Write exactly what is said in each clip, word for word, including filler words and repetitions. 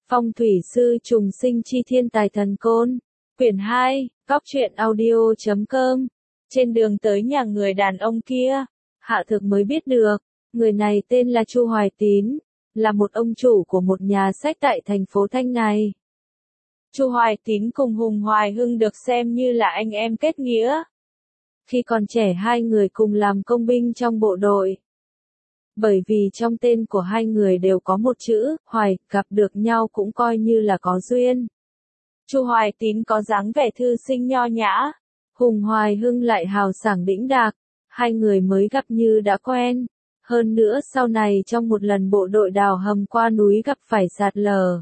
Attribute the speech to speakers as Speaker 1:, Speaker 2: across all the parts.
Speaker 1: Phong thủy sư trùng sinh chi thiên tài thần côn. Quyển hai, Cóc truyện audio chấm com. Trên đường tới nhà người đàn ông kia, Hạ Thực mới biết được, người này tên là Chu Hoài Tín, là một ông chủ của một nhà sách tại thành phố Thanh này. Chu Hoài Tín cùng Hùng Hoài Hưng được xem như là anh em kết nghĩa. Khi còn trẻ hai người cùng làm công binh trong bộ đội. Bởi vì trong tên của hai người đều có một chữ, Hoài, gặp được nhau cũng coi như là có duyên. Chu Hoài Tín có dáng vẻ thư sinh nho nhã, Hùng Hoài Hưng lại hào sảng đĩnh đạc, hai người mới gặp như đã quen. Hơn nữa sau này trong một lần bộ đội đào hầm qua núi gặp phải sạt lở.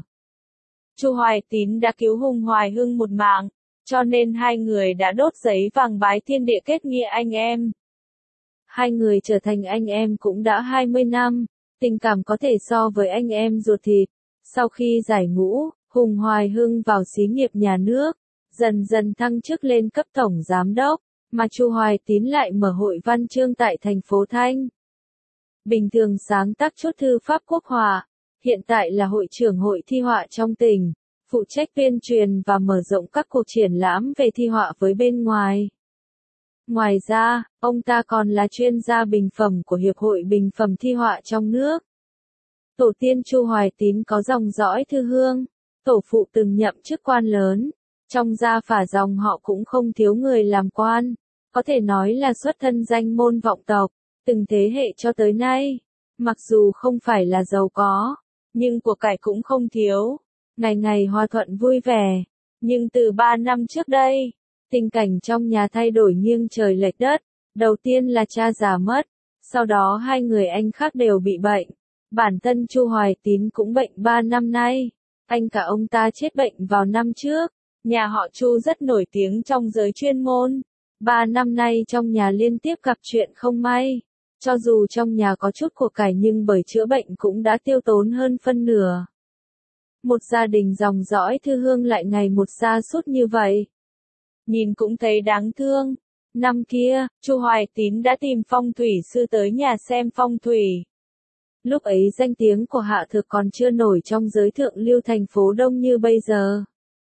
Speaker 1: Chu Hoài Tín đã cứu Hùng Hoài Hưng một mạng, cho nên hai người đã đốt giấy vàng bái thiên địa kết nghĩa anh em. Hai người trở thành anh em cũng đã hai mươi năm, tình cảm có thể so với anh em ruột thịt. Sau khi giải ngũ, Hùng Hoài Hưng vào xí nghiệp nhà nước, dần dần thăng chức lên cấp tổng giám đốc, mà Chu Hoài Tín lại mở hội văn chương tại thành phố Thanh. Bình thường sáng tác chút thư pháp quốc họa, hiện tại là hội trưởng hội thi họa trong tỉnh, phụ trách tuyên truyền và mở rộng các cuộc triển lãm về thi họa với bên ngoài. Ngoài ra, ông ta còn là chuyên gia bình phẩm của Hiệp hội Bình phẩm thi họa trong nước. Tổ tiên Chu Hoài Tín có dòng dõi thư hương, tổ phụ từng nhậm chức quan lớn, trong gia phả dòng họ cũng không thiếu người làm quan, có thể nói là xuất thân danh môn vọng tộc, từng thế hệ cho tới nay. Mặc dù không phải là giàu có, nhưng của cải cũng không thiếu, ngày ngày hòa thuận vui vẻ. Nhưng từ ba năm trước đây, tình cảnh trong nhà thay đổi nghiêng trời lệch đất, đầu tiên là cha già mất, sau đó hai người anh khác đều bị bệnh. Bản thân Chu Hoài Tín cũng bệnh ba năm nay, anh cả ông ta chết bệnh vào năm trước. Nhà họ Chu rất nổi tiếng trong giới chuyên môn, ba năm nay trong nhà liên tiếp gặp chuyện không may. Cho dù trong nhà có chút của cải nhưng bởi chữa bệnh cũng đã tiêu tốn hơn phân nửa. Một gia đình dòng dõi thư hương lại ngày một sa sút như vậy. Nhìn cũng thấy đáng thương. Năm kia, Chu Hoài Tín đã tìm phong thủy sư tới nhà xem phong thủy. Lúc ấy danh tiếng của Hạ Thực còn chưa nổi trong giới thượng lưu thành phố Đông như bây giờ.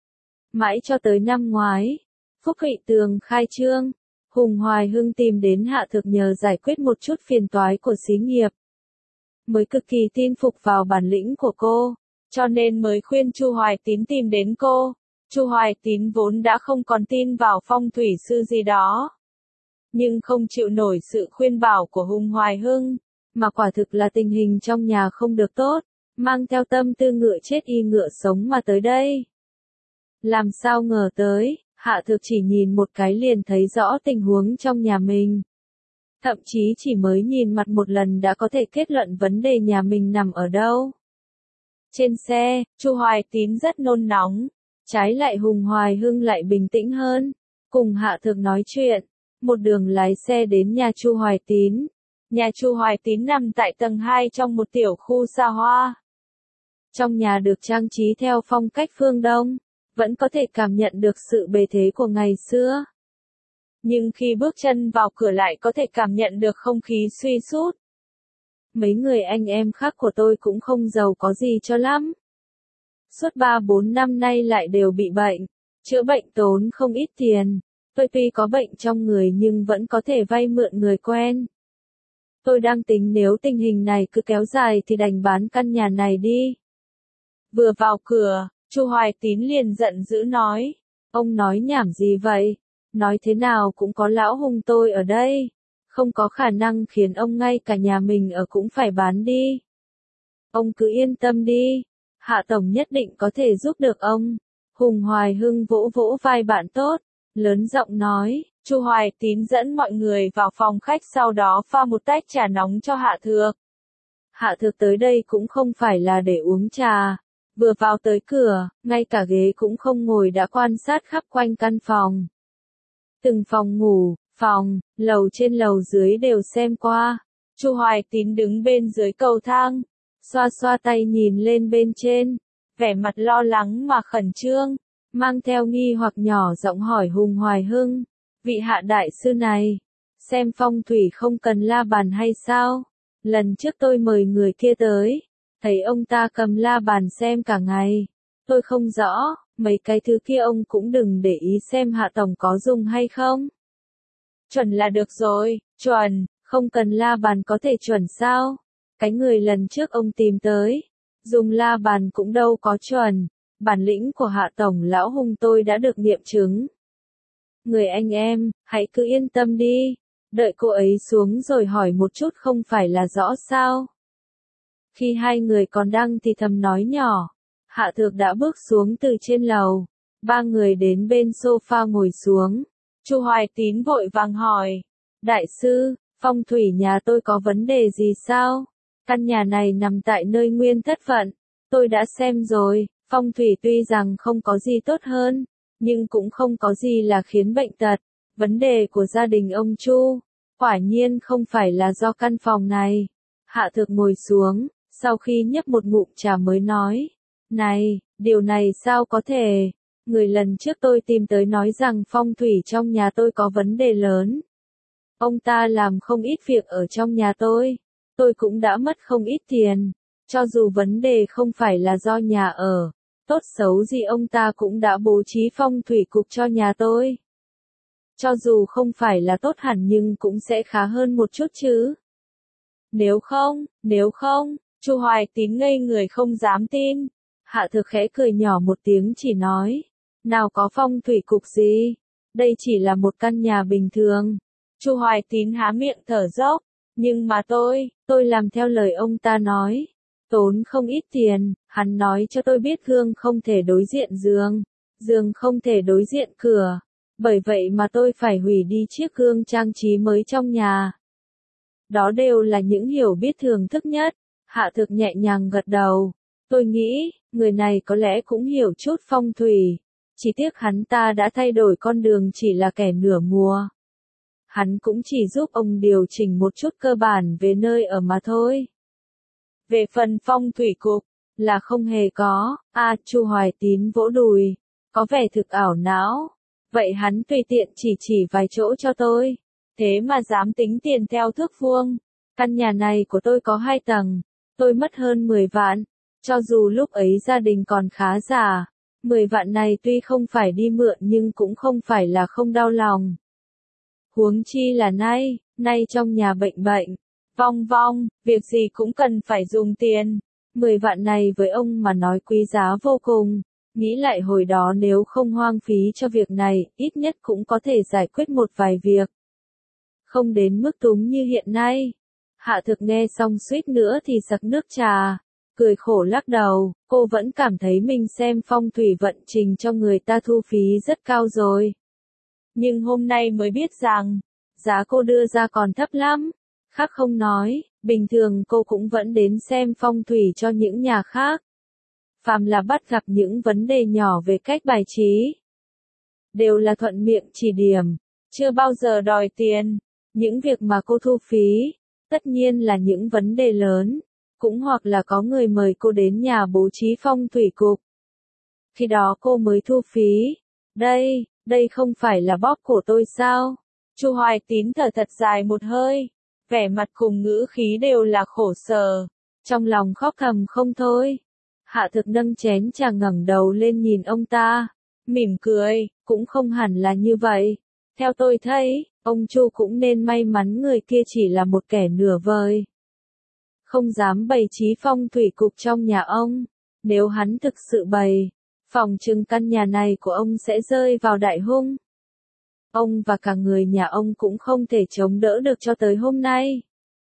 Speaker 1: Mãi cho tới năm ngoái, Phúc Hụy Tường khai trương, Hùng Hoài Hưng tìm đến Hạ Thực nhờ giải quyết một chút phiền toái của xí nghiệp. Mới cực kỳ tin phục vào bản lĩnh của cô, cho nên mới khuyên Chu Hoài Tín tìm đến cô. Chu Hoài Tín vốn đã không còn tin vào phong thủy sư gì đó, nhưng không chịu nổi sự khuyên bảo của Hùng Hoài Hưng, mà quả thực là tình hình trong nhà không được tốt, mang theo tâm tư ngựa chết y ngựa sống mà tới đây. Làm sao ngờ tới, Hạ Thực chỉ nhìn một cái liền thấy rõ tình huống trong nhà mình. Thậm chí chỉ mới nhìn mặt một lần đã có thể kết luận vấn đề nhà mình nằm ở đâu. Trên xe, Chu Hoài Tín rất nôn nóng, trái lại Hùng Hoài Hưng lại bình tĩnh hơn, cùng Hạ Thực nói chuyện, một đường lái xe đến nhà Chu Hoài Tín. Nhà Chu Hoài Tín nằm tại tầng hai trong một tiểu khu xa hoa. Trong nhà được trang trí theo phong cách phương Đông, vẫn có thể cảm nhận được sự bề thế của ngày xưa. Nhưng khi bước chân vào cửa lại có thể cảm nhận được không khí suy sút. Mấy người anh em khác của tôi cũng không giàu có gì cho lắm. Suốt ba bốn năm nay lại đều bị bệnh, chữa bệnh tốn không ít tiền. Tôi tuy có bệnh trong người nhưng vẫn có thể vay mượn người quen. Tôi đang tính nếu tình hình này cứ kéo dài thì đành bán căn nhà này đi. Vừa vào cửa, Chu Hoài Tín liền giận dữ nói, ông nói nhảm gì vậy? Nói thế nào cũng có lão Hùng tôi ở đây, không có khả năng khiến ông ngay cả nhà mình ở cũng phải bán đi. Ông cứ yên tâm đi, Hạ Tổng nhất định có thể giúp được ông. Hùng Hoài Hưng vỗ vỗ vai bạn tốt, lớn giọng nói. Chu Hoài Tín dẫn mọi người vào phòng khách sau đó pha một tách trà nóng cho Hạ Thực. Hạ Thực tới đây cũng không phải là để uống trà. Vừa vào tới cửa, ngay cả ghế cũng không ngồi đã quan sát khắp quanh căn phòng. Từng phòng ngủ, phòng, lầu trên lầu dưới đều xem qua. Chu Hoài Tín đứng bên dưới cầu thang, xoa xoa tay nhìn lên bên trên, vẻ mặt lo lắng mà khẩn trương, mang theo nghi hoặc nhỏ giọng hỏi Hùng Hoài Hưng, vị Hạ đại sư này, xem phong thủy không cần la bàn hay sao? Lần trước tôi mời người kia tới, thấy ông ta cầm la bàn xem cả ngày. Tôi không rõ, mấy cái thứ kia ông cũng đừng để ý xem Hạ Tổng có dùng hay không. Chuẩn là được rồi, chuẩn, không cần la bàn có thể chuẩn sao? Cái người lần trước ông tìm tới, dùng la bàn cũng đâu có chuẩn, bản lĩnh của Hạ Tổng lão Hùng tôi đã được nghiệm chứng. Người anh em, hãy cứ yên tâm đi, đợi cô ấy xuống rồi hỏi một chút không phải là rõ sao? Khi hai người còn đang thì thầm nói nhỏ, Hạ Thược đã bước xuống từ trên lầu, ba người đến bên sofa ngồi xuống. Chu Hoài Tín vội vàng hỏi, đại sư, phong thủy nhà tôi có vấn đề gì sao? Căn nhà này nằm tại nơi nguyên thất vận, tôi đã xem rồi, phong thủy tuy rằng không có gì tốt hơn, nhưng cũng không có gì là khiến bệnh tật. Vấn đề của gia đình ông Chu, quả nhiên không phải là do căn phòng này. Hạ Thược ngồi xuống, sau khi nhấp một ngụm trà mới nói, này, điều này sao có thể? Người lần trước tôi tìm tới nói rằng phong thủy trong nhà tôi có vấn đề lớn. Ông ta làm không ít việc ở trong nhà tôi, tôi cũng đã mất không ít tiền. Cho dù vấn đề không phải là do nhà ở, tốt xấu gì ông ta cũng đã bố trí phong thủy cục cho nhà tôi. Cho dù không phải là tốt hẳn nhưng cũng sẽ khá hơn một chút chứ. Nếu không, nếu không, Chu Hoài Tín ngây người không dám tin. Hạ Thược khẽ cười nhỏ một tiếng chỉ nói, nào có phong thủy cục gì, đây chỉ là một căn nhà bình thường. Chu Hoài Tín há miệng thở dốc, nhưng mà tôi, tôi làm theo lời ông ta nói, tốn không ít tiền, hắn nói cho tôi biết gương không thể đối diện giường, giường không thể đối diện cửa, bởi vậy mà tôi phải hủy đi chiếc gương trang trí mới trong nhà. Đó đều là những hiểu biết thường thức nhất. Hạ Thược nhẹ nhàng gật đầu, tôi nghĩ, người này có lẽ cũng hiểu chút phong thủy, chỉ tiếc hắn ta đã thay đổi con đường chỉ là kẻ nửa mùa. Hắn cũng chỉ giúp ông điều chỉnh một chút cơ bản về nơi ở mà thôi. Về phần phong thủy cục, là không hề có. À, Chu Hoài Tín vỗ đùi, có vẻ thực ảo não. Vậy hắn tùy tiện chỉ chỉ vài chỗ cho tôi, thế mà dám tính tiền theo thước vuông. Căn nhà này của tôi có hai tầng, tôi mất hơn mười vạn, cho dù lúc ấy gia đình còn khá giả, mười vạn này tuy không phải đi mượn nhưng cũng không phải là không đau lòng. Huống chi là nay, nay trong nhà bệnh bệnh, vong vong, việc gì cũng cần phải dùng tiền. Mười vạn này với ông mà nói quý giá vô cùng, nghĩ lại hồi đó nếu không hoang phí cho việc này, ít nhất cũng có thể giải quyết một vài việc. Không đến mức túng như hiện nay. Hạ Thực nghe xong suýt nữa thì sặc nước trà, cười khổ lắc đầu, cô vẫn cảm thấy mình xem phong thủy vận trình cho người ta thu phí rất cao rồi. Nhưng hôm nay mới biết rằng, giá cô đưa ra còn thấp lắm. Khác không nói, bình thường cô cũng vẫn đến xem phong thủy cho những nhà khác. Phàm là bắt gặp những vấn đề nhỏ về cách bài trí, đều là thuận miệng chỉ điểm, chưa bao giờ đòi tiền. Những việc mà cô thu phí, tất nhiên là những vấn đề lớn, cũng hoặc là có người mời cô đến nhà bố trí phong thủy cục. Khi đó cô mới thu phí. Đây, đây không phải là bóp cổ tôi sao? Chu Hoài Tín thở thật dài một hơi, vẻ mặt cùng ngữ khí đều là khổ sở, trong lòng khóc thầm không thôi. Hạ Thực nâng chén trà ngẩng đầu lên nhìn ông ta, mỉm cười, cũng không hẳn là như vậy. Theo tôi thấy, ông Chu cũng nên may mắn người kia chỉ là một kẻ nửa vời, không dám bày trí phong thủy cục trong nhà ông. Nếu hắn thực sự bày, phòng trừng căn nhà này của ông sẽ rơi vào đại hung. Ông và cả người nhà ông cũng không thể chống đỡ được cho tới hôm nay.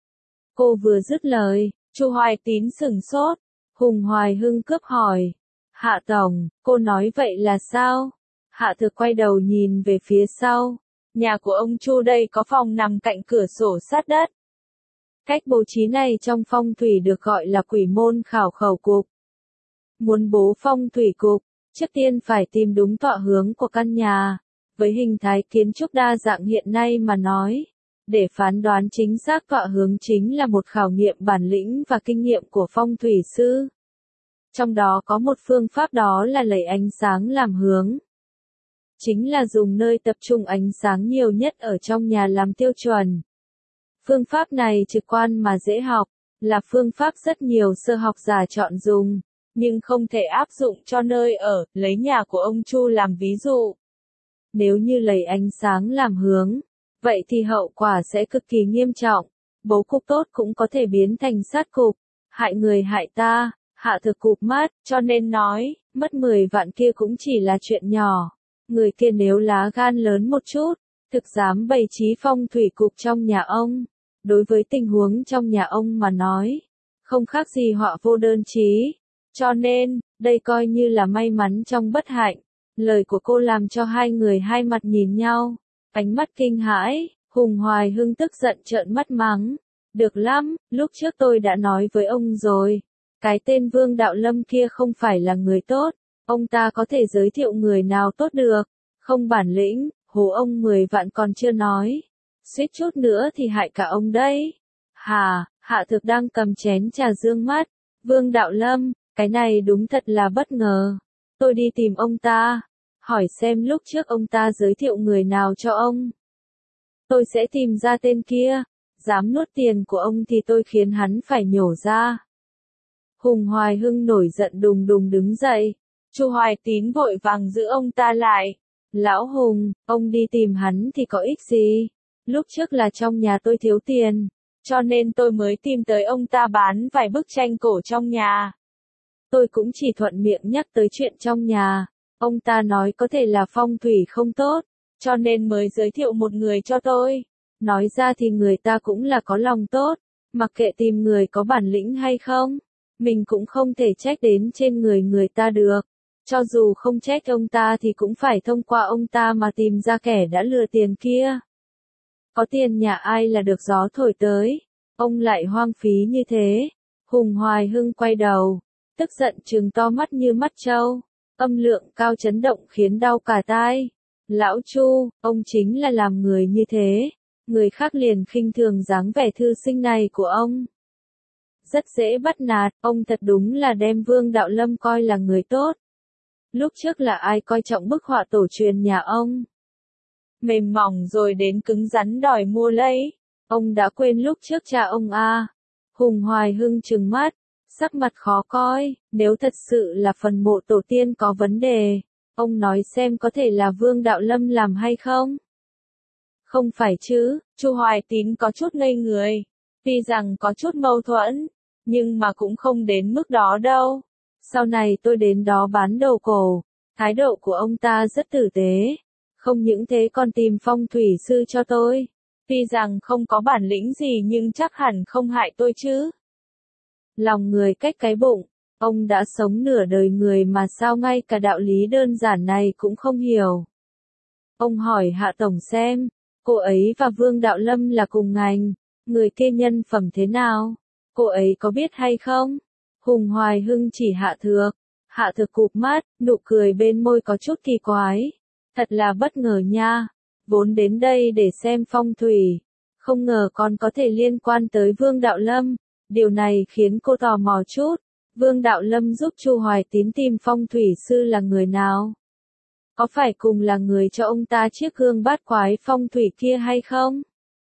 Speaker 1: Cô vừa dứt lời, Chu Hoài Tín sửng sốt, Hùng Hoài Hưng cướp hỏi, Hạ Tổng, cô nói vậy là sao? Hạ Thực quay đầu nhìn về phía sau, nhà của ông Chu đây có phòng nằm cạnh cửa sổ sát đất. Cách bố trí này trong phong thủy được gọi là quỷ môn khảo khẩu cục. Muốn bố phong thủy cục, trước tiên phải tìm đúng tọa hướng của căn nhà. Với hình thái kiến trúc đa dạng hiện nay mà nói, để phán đoán chính xác tọa hướng chính là một khảo nghiệm bản lĩnh và kinh nghiệm của phong thủy sư. Trong đó có một phương pháp đó là lấy ánh sáng làm hướng. Chính là dùng nơi tập trung ánh sáng nhiều nhất ở trong nhà làm tiêu chuẩn. Phương pháp này trực quan mà dễ học, là phương pháp rất nhiều sơ học giả chọn dùng, nhưng không thể áp dụng cho nơi ở, lấy nhà của ông Chu làm ví dụ. Nếu như lấy ánh sáng làm hướng, vậy thì hậu quả sẽ cực kỳ nghiêm trọng. Bố cục tốt cũng có thể biến thành sát cục, hại người hại ta. Hạ Thực cụp mắt, cho nên nói, mất mười vạn kia cũng chỉ là chuyện nhỏ. Người kia nếu lá gan lớn một chút, thực dám bày trí phong thủy cục trong nhà ông. Đối với tình huống trong nhà ông mà nói, không khác gì họa vô đơn chí. Cho nên, đây coi như là may mắn trong bất hạnh. Lời của cô làm cho hai người hai mặt nhìn nhau, ánh mắt kinh hãi. Hùng Hoài Hưng tức giận trợn mắt mắng. Được lắm, lúc trước tôi đã nói với ông rồi. Cái tên Vương Đạo Lâm kia không phải là người tốt, ông ta có thể giới thiệu người nào tốt được, không bản lĩnh, hố ông mười vạn còn chưa nói, suýt chút nữa thì hại cả ông đấy. Hà, Hạ Thực đang cầm chén trà dương mắt, Vương Đạo Lâm, cái này đúng thật là bất ngờ. Tôi đi tìm ông ta, hỏi xem lúc trước ông ta giới thiệu người nào cho ông. Tôi sẽ tìm ra tên kia, dám nuốt tiền của ông thì tôi khiến hắn phải nhổ ra. Hùng Hoài Hưng nổi giận đùng đùng đứng dậy. Chu Hoài Tín vội vàng giữ ông ta lại. Lão Hùng, ông đi tìm hắn thì có ích gì? Lúc trước là trong nhà tôi thiếu tiền, cho nên tôi mới tìm tới ông ta bán vài bức tranh cổ trong nhà. Tôi cũng chỉ thuận miệng nhắc tới chuyện trong nhà. Ông ta nói có thể là phong thủy không tốt, cho nên mới giới thiệu một người cho tôi. Nói ra thì người ta cũng là có lòng tốt, mặc kệ tìm người có bản lĩnh hay không. Mình cũng không thể trách đến trên người người ta được. Cho dù không trách ông ta thì cũng phải thông qua ông ta mà tìm ra kẻ đã lừa tiền kia. Có tiền nhà ai là được gió thổi tới. Ông lại hoang phí như thế. Hùng Hoài Hưng quay đầu, tức giận trừng to mắt như mắt trâu. Âm lượng cao chấn động khiến đau cả tai. Lão Chu, ông chính là làm người như thế. Người khác liền khinh thường dáng vẻ thư sinh này của ông. Rất dễ bắt nạt, ông thật đúng là đem Vương Đạo Lâm coi là người tốt. Lúc trước là ai coi trọng bức họa tổ truyền nhà ông? Mềm mỏng rồi đến cứng rắn đòi mua lấy. Ông đã quên lúc trước cha ông à? Hùng Hoài Hưng trừng mắt, sắc mặt khó coi. Nếu thật sự là phần mộ tổ tiên có vấn đề, ông nói xem có thể là Vương Đạo Lâm làm hay không? Không phải chứ? Chu Hoài Tín có chút ngây người. Tuy rằng có chút mâu thuẫn, nhưng mà cũng không đến mức đó đâu. Sau này tôi đến đó bán đồ cổ, thái độ của ông ta rất tử tế. Không những thế còn tìm phong thủy sư cho tôi. Tuy rằng không có bản lĩnh gì nhưng chắc hẳn không hại tôi chứ. Lòng người cách cái bụng, ông đã sống nửa đời người mà sao ngay cả đạo lý đơn giản này cũng không hiểu. Ông hỏi Hạ Tổng xem, cô ấy và Vương Đạo Lâm là cùng ngành, người kia nhân phẩm thế nào? Cô ấy có biết hay không? Hùng Hoài Hưng chỉ Hạ Thược. Hạ Thược cụp mắt, nụ cười bên môi có chút kỳ quái. Thật là bất ngờ nha. Vốn đến đây để xem phong thủy. Không ngờ còn có thể liên quan tới Vương Đạo Lâm. Điều này khiến cô tò mò chút. Vương Đạo Lâm giúp Chu Hoài Tín tìm phong thủy sư là người nào? Có phải cùng là người cho ông ta chiếc gương bát quái phong thủy kia hay không?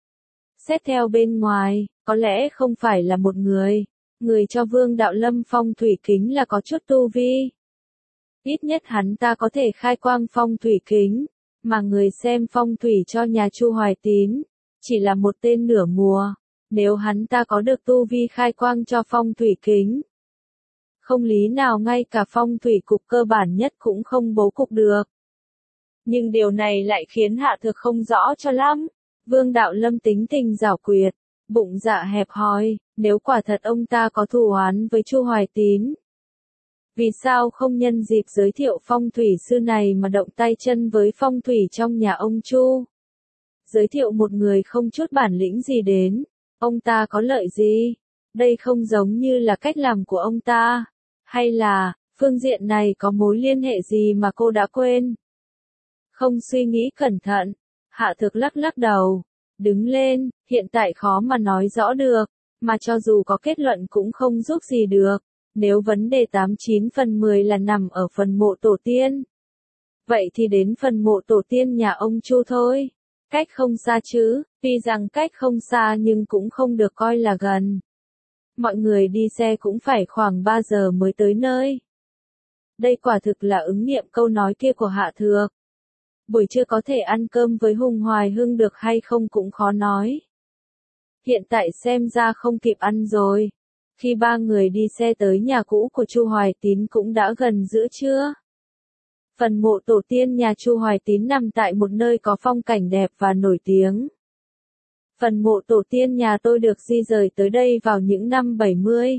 Speaker 1: Xét theo bên ngoài, có lẽ không phải là một người. Người cho Vương Đạo Lâm phong thủy kính là có chút tu vi. Ít nhất hắn ta có thể khai quang phong thủy kính, mà người xem phong thủy cho nhà Chu Hoài Tín, chỉ là một tên nửa mùa. Nếu hắn ta có được tu vi khai quang cho phong thủy kính, không lý nào ngay cả phong thủy cục cơ bản nhất cũng không bố cục được. Nhưng điều này lại khiến Hạ Thực không rõ cho lắm. Vương Đạo Lâm tính tình giảo quyệt, bụng dạ hẹp hòi, nếu quả thật ông ta có thù oán với Chu Hoài Tín, vì sao không nhân dịp giới thiệu phong thủy sư này mà động tay chân với phong thủy trong nhà ông Chu? Giới thiệu một người không chút bản lĩnh gì đến, ông ta có lợi gì? Đây không giống như là cách làm của ông ta. Hay là, phương diện này có mối liên hệ gì mà cô đã quên? Không suy nghĩ cẩn thận, Hạ Thực lắc lắc đầu, đứng lên, hiện tại khó mà nói rõ được, mà cho dù có kết luận cũng không giúp gì được. Nếu vấn đề tám chín phần mười là nằm ở phần mộ tổ tiên, vậy thì đến phần mộ tổ tiên nhà ông Chu thôi. Cách không xa chứ, tuy rằng cách không xa nhưng cũng không được coi là gần. mọi người đi xe cũng phải khoảng ba giờ mới tới nơi. Đây quả thực là ứng nghiệm câu nói kia của Hạ Thược. Buổi trưa có thể ăn cơm với Hùng Hoài Hưng được hay không cũng khó nói. Hiện tại xem ra không kịp ăn rồi. Khi ba người đi xe tới nhà cũ của Chu Hoài Tín cũng đã gần giữa trưa. Phần mộ tổ tiên nhà Chu Hoài Tín nằm tại một nơi có phong cảnh đẹp và nổi tiếng. Phần mộ tổ tiên nhà tôi được di rời tới đây vào những năm bảy mươi.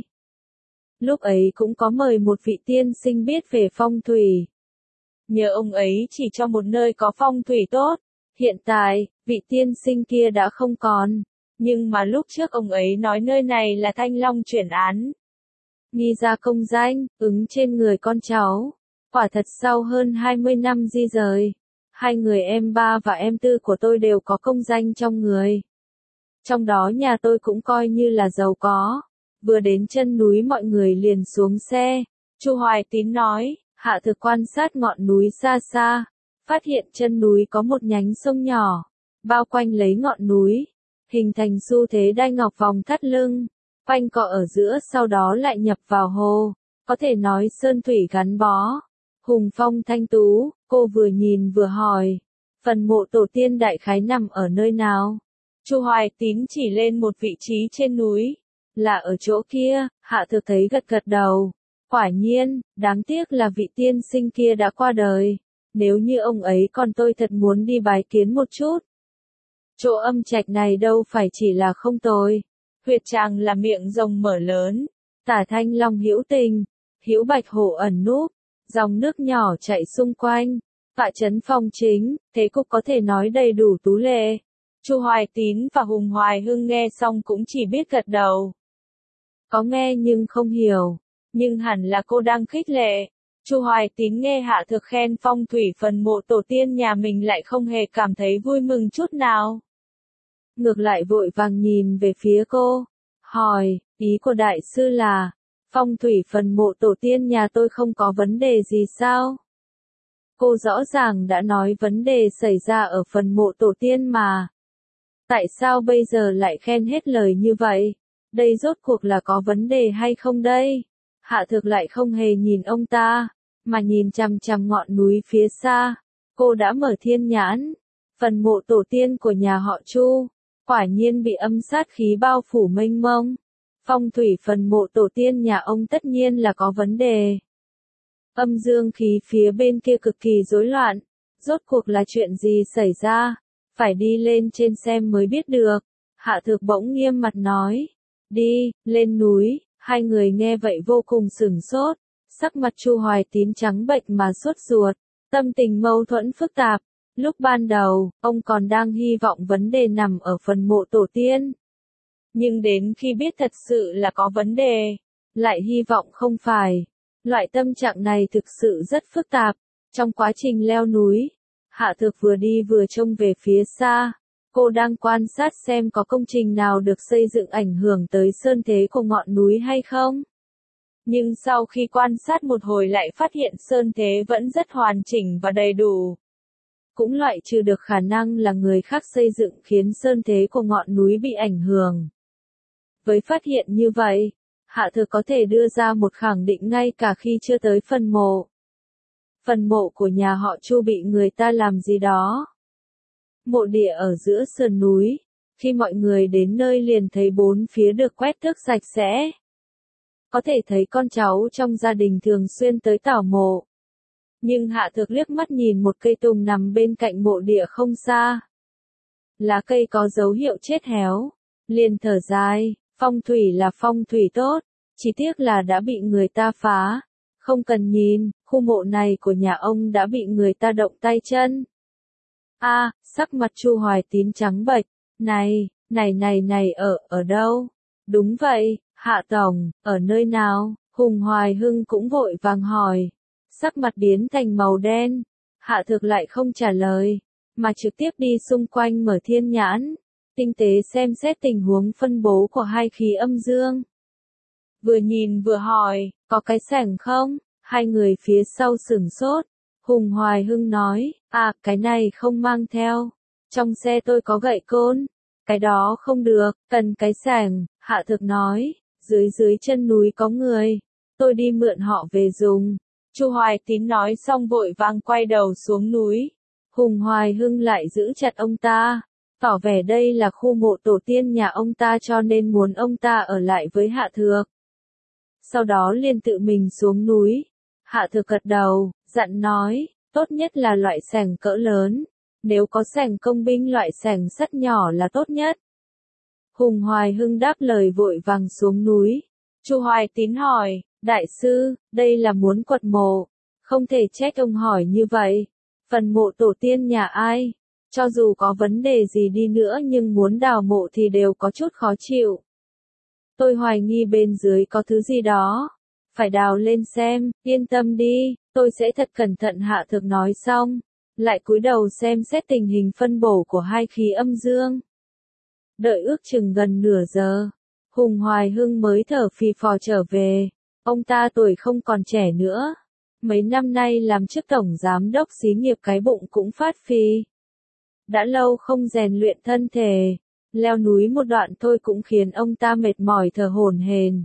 Speaker 1: Lúc ấy cũng có mời một vị tiên sinh biết về phong thủy. Nhờ ông ấy chỉ cho một nơi có phong thủy tốt. Hiện tại, vị tiên sinh kia đã không còn. Nhưng mà lúc trước ông ấy nói nơi này là Thanh Long chuyển án. Nghi ra công danh, ứng trên người con cháu. Quả thật sau hơn hai mươi năm di rời, hai người em ba và em tư của tôi đều có công danh trong người. Trong đó nhà tôi cũng coi như là giàu có. Vừa đến chân núi mọi người liền xuống xe. Chu Hoài Tín nói, Hạ Thược quan sát ngọn núi xa xa, phát hiện chân núi có một nhánh sông nhỏ, bao quanh lấy ngọn núi, hình thành xu thế đai ngọc vòng thắt lưng, quanh cọ ở giữa sau đó lại nhập vào hồ, có thể nói sơn thủy gắn bó. Hùng phong thanh tú, cô vừa nhìn vừa hỏi, phần mộ tổ tiên đại khái nằm ở nơi nào? Chu Hoài Tín chỉ lên một vị trí trên núi, là ở chỗ kia. Hạ Thược thấy gật gật đầu. Quả nhiên, đáng tiếc là vị tiên sinh kia đã qua đời. Nếu như ông ấy còn tôi thật muốn đi bái kiến một chút. Chỗ âm trạch này đâu phải chỉ là không tồi. Huyệt tràng là miệng rồng mở lớn. Tả Thanh Long hữu tình, hữu bạch hổ ẩn núp. Dòng nước nhỏ chạy xung quanh. Tọa trấn phong chính, thế cục có thể nói đầy đủ tú lệ. Chu Hoài Tín và Hùng Hoài Hưng nghe xong cũng chỉ biết gật đầu. Có nghe nhưng không hiểu. Nhưng hẳn là cô đang khích lệ. Chu Hoài Tín nghe Hạ Thược khen phong thủy phần mộ tổ tiên nhà mình lại không hề cảm thấy vui mừng chút nào. Ngược lại vội vàng nhìn về phía cô. Hỏi, ý của đại sư là, phong thủy phần mộ tổ tiên nhà tôi không có vấn đề gì sao? Cô rõ ràng đã nói vấn đề xảy ra ở phần mộ tổ tiên mà. Tại sao bây giờ lại khen hết lời như vậy? Đây rốt cuộc là có vấn đề hay không đây? Hạ Thược lại không hề nhìn ông ta, mà nhìn chằm chằm ngọn núi phía xa. Cô đã mở thiên nhãn. Phần mộ tổ tiên của nhà họ Chu, quả nhiên bị âm sát khí bao phủ mênh mông. Phong thủy phần mộ tổ tiên nhà ông tất nhiên là có vấn đề. Âm dương khí phía bên kia cực kỳ rối loạn. Rốt cuộc là chuyện gì xảy ra? Phải đi lên trên xem mới biết được. Hạ Thược bỗng nghiêm mặt nói. Đi, lên núi. Hai người nghe vậy vô cùng sửng sốt. Sắc mặt Chu Hoài Tín trắng bệch mà sốt ruột. Tâm tình mâu thuẫn phức tạp. Lúc ban đầu, ông còn đang hy vọng vấn đề nằm ở phần mộ tổ tiên. Nhưng đến khi biết thật sự là có vấn đề, lại hy vọng không phải. Loại tâm trạng này thực sự rất phức tạp. Trong quá trình leo núi, Hạ Thược vừa đi vừa trông về phía xa. Cô đang quan sát xem có công trình nào được xây dựng ảnh hưởng tới sơn thế của ngọn núi hay không. Nhưng sau khi quan sát một hồi lại phát hiện sơn thế vẫn rất hoàn chỉnh và đầy đủ. Cũng loại trừ được khả năng là người khác xây dựng khiến sơn thế của ngọn núi bị ảnh hưởng. Với phát hiện như vậy, Hạ Thược có thể đưa ra một khẳng định ngay cả khi chưa tới phần mộ. Phần mộ của nhà họ Chu bị người ta làm gì đó. Mộ địa ở giữa sườn núi, khi mọi người đến nơi liền thấy bốn phía được quét tước sạch sẽ. Có thể thấy con cháu trong gia đình thường xuyên tới tảo mộ. Nhưng Hạ Thược liếc mắt nhìn một cây tùng nằm bên cạnh mộ địa không xa. Lá cây có dấu hiệu chết héo, liền thở dài, phong thủy là phong thủy tốt, chỉ tiếc là đã bị người ta phá. Không cần nhìn, khu mộ này của nhà ông đã bị người ta động tay chân. A, à, sắc mặt Chu Hoài Tín trắng bệch, này, này này này ở, ở đâu? Đúng vậy, Hạ Tổng, ở nơi nào? Hùng Hoài Hưng cũng vội vàng hỏi. Sắc mặt biến thành màu đen. Hạ Thược lại không trả lời, mà trực tiếp đi xung quanh mở thiên nhãn, tinh tế xem xét tình huống phân bố của hai khí âm dương. Vừa nhìn vừa hỏi, có cái sẻng không? Hai người phía sau sửng sốt. Hùng Hoài Hưng nói, à, cái này không mang theo. Trong xe tôi có gậy côn. Cái đó không được, cần cái sẻng. Hạ Thược nói, dưới dưới chân núi có người, tôi đi mượn họ về dùng. Chu Hoài Tín nói xong vội vàng quay đầu xuống núi. Hùng Hoài Hưng lại giữ chặt ông ta, tỏ vẻ đây là khu mộ tổ tiên nhà ông ta cho nên muốn ông ta ở lại với Hạ Thược. Sau đó liền tự mình xuống núi. Hạ Thược gật đầu, dặn nói, tốt nhất là loại xẻng cỡ lớn, nếu có xẻng công binh loại xẻng sắt nhỏ là tốt nhất. Hùng Hoài Hưng đáp lời vội vàng xuống núi. Chu Hoài Tín hỏi, đại sư, đây là muốn quật mộ, không thể trách ông hỏi như vậy. Phần mộ tổ tiên nhà ai? Cho dù có vấn đề gì đi nữa nhưng muốn đào mộ thì đều có chút khó chịu. Tôi hoài nghi bên dưới có thứ gì đó. Phải đào lên xem, yên tâm đi, tôi sẽ thật cẩn thận. Hạ Thược nói xong, lại cúi đầu xem xét tình hình phân bổ của hai khí âm dương. Đợi ước chừng gần nửa giờ, Hùng Hoài Hưng mới thở phì phò trở về. Ông ta tuổi không còn trẻ nữa. Mấy năm nay làm chức tổng giám đốc xí nghiệp cái bụng cũng phát phì. Đã lâu không rèn luyện thân thể, leo núi một đoạn thôi cũng khiến ông ta mệt mỏi thở hổn hển.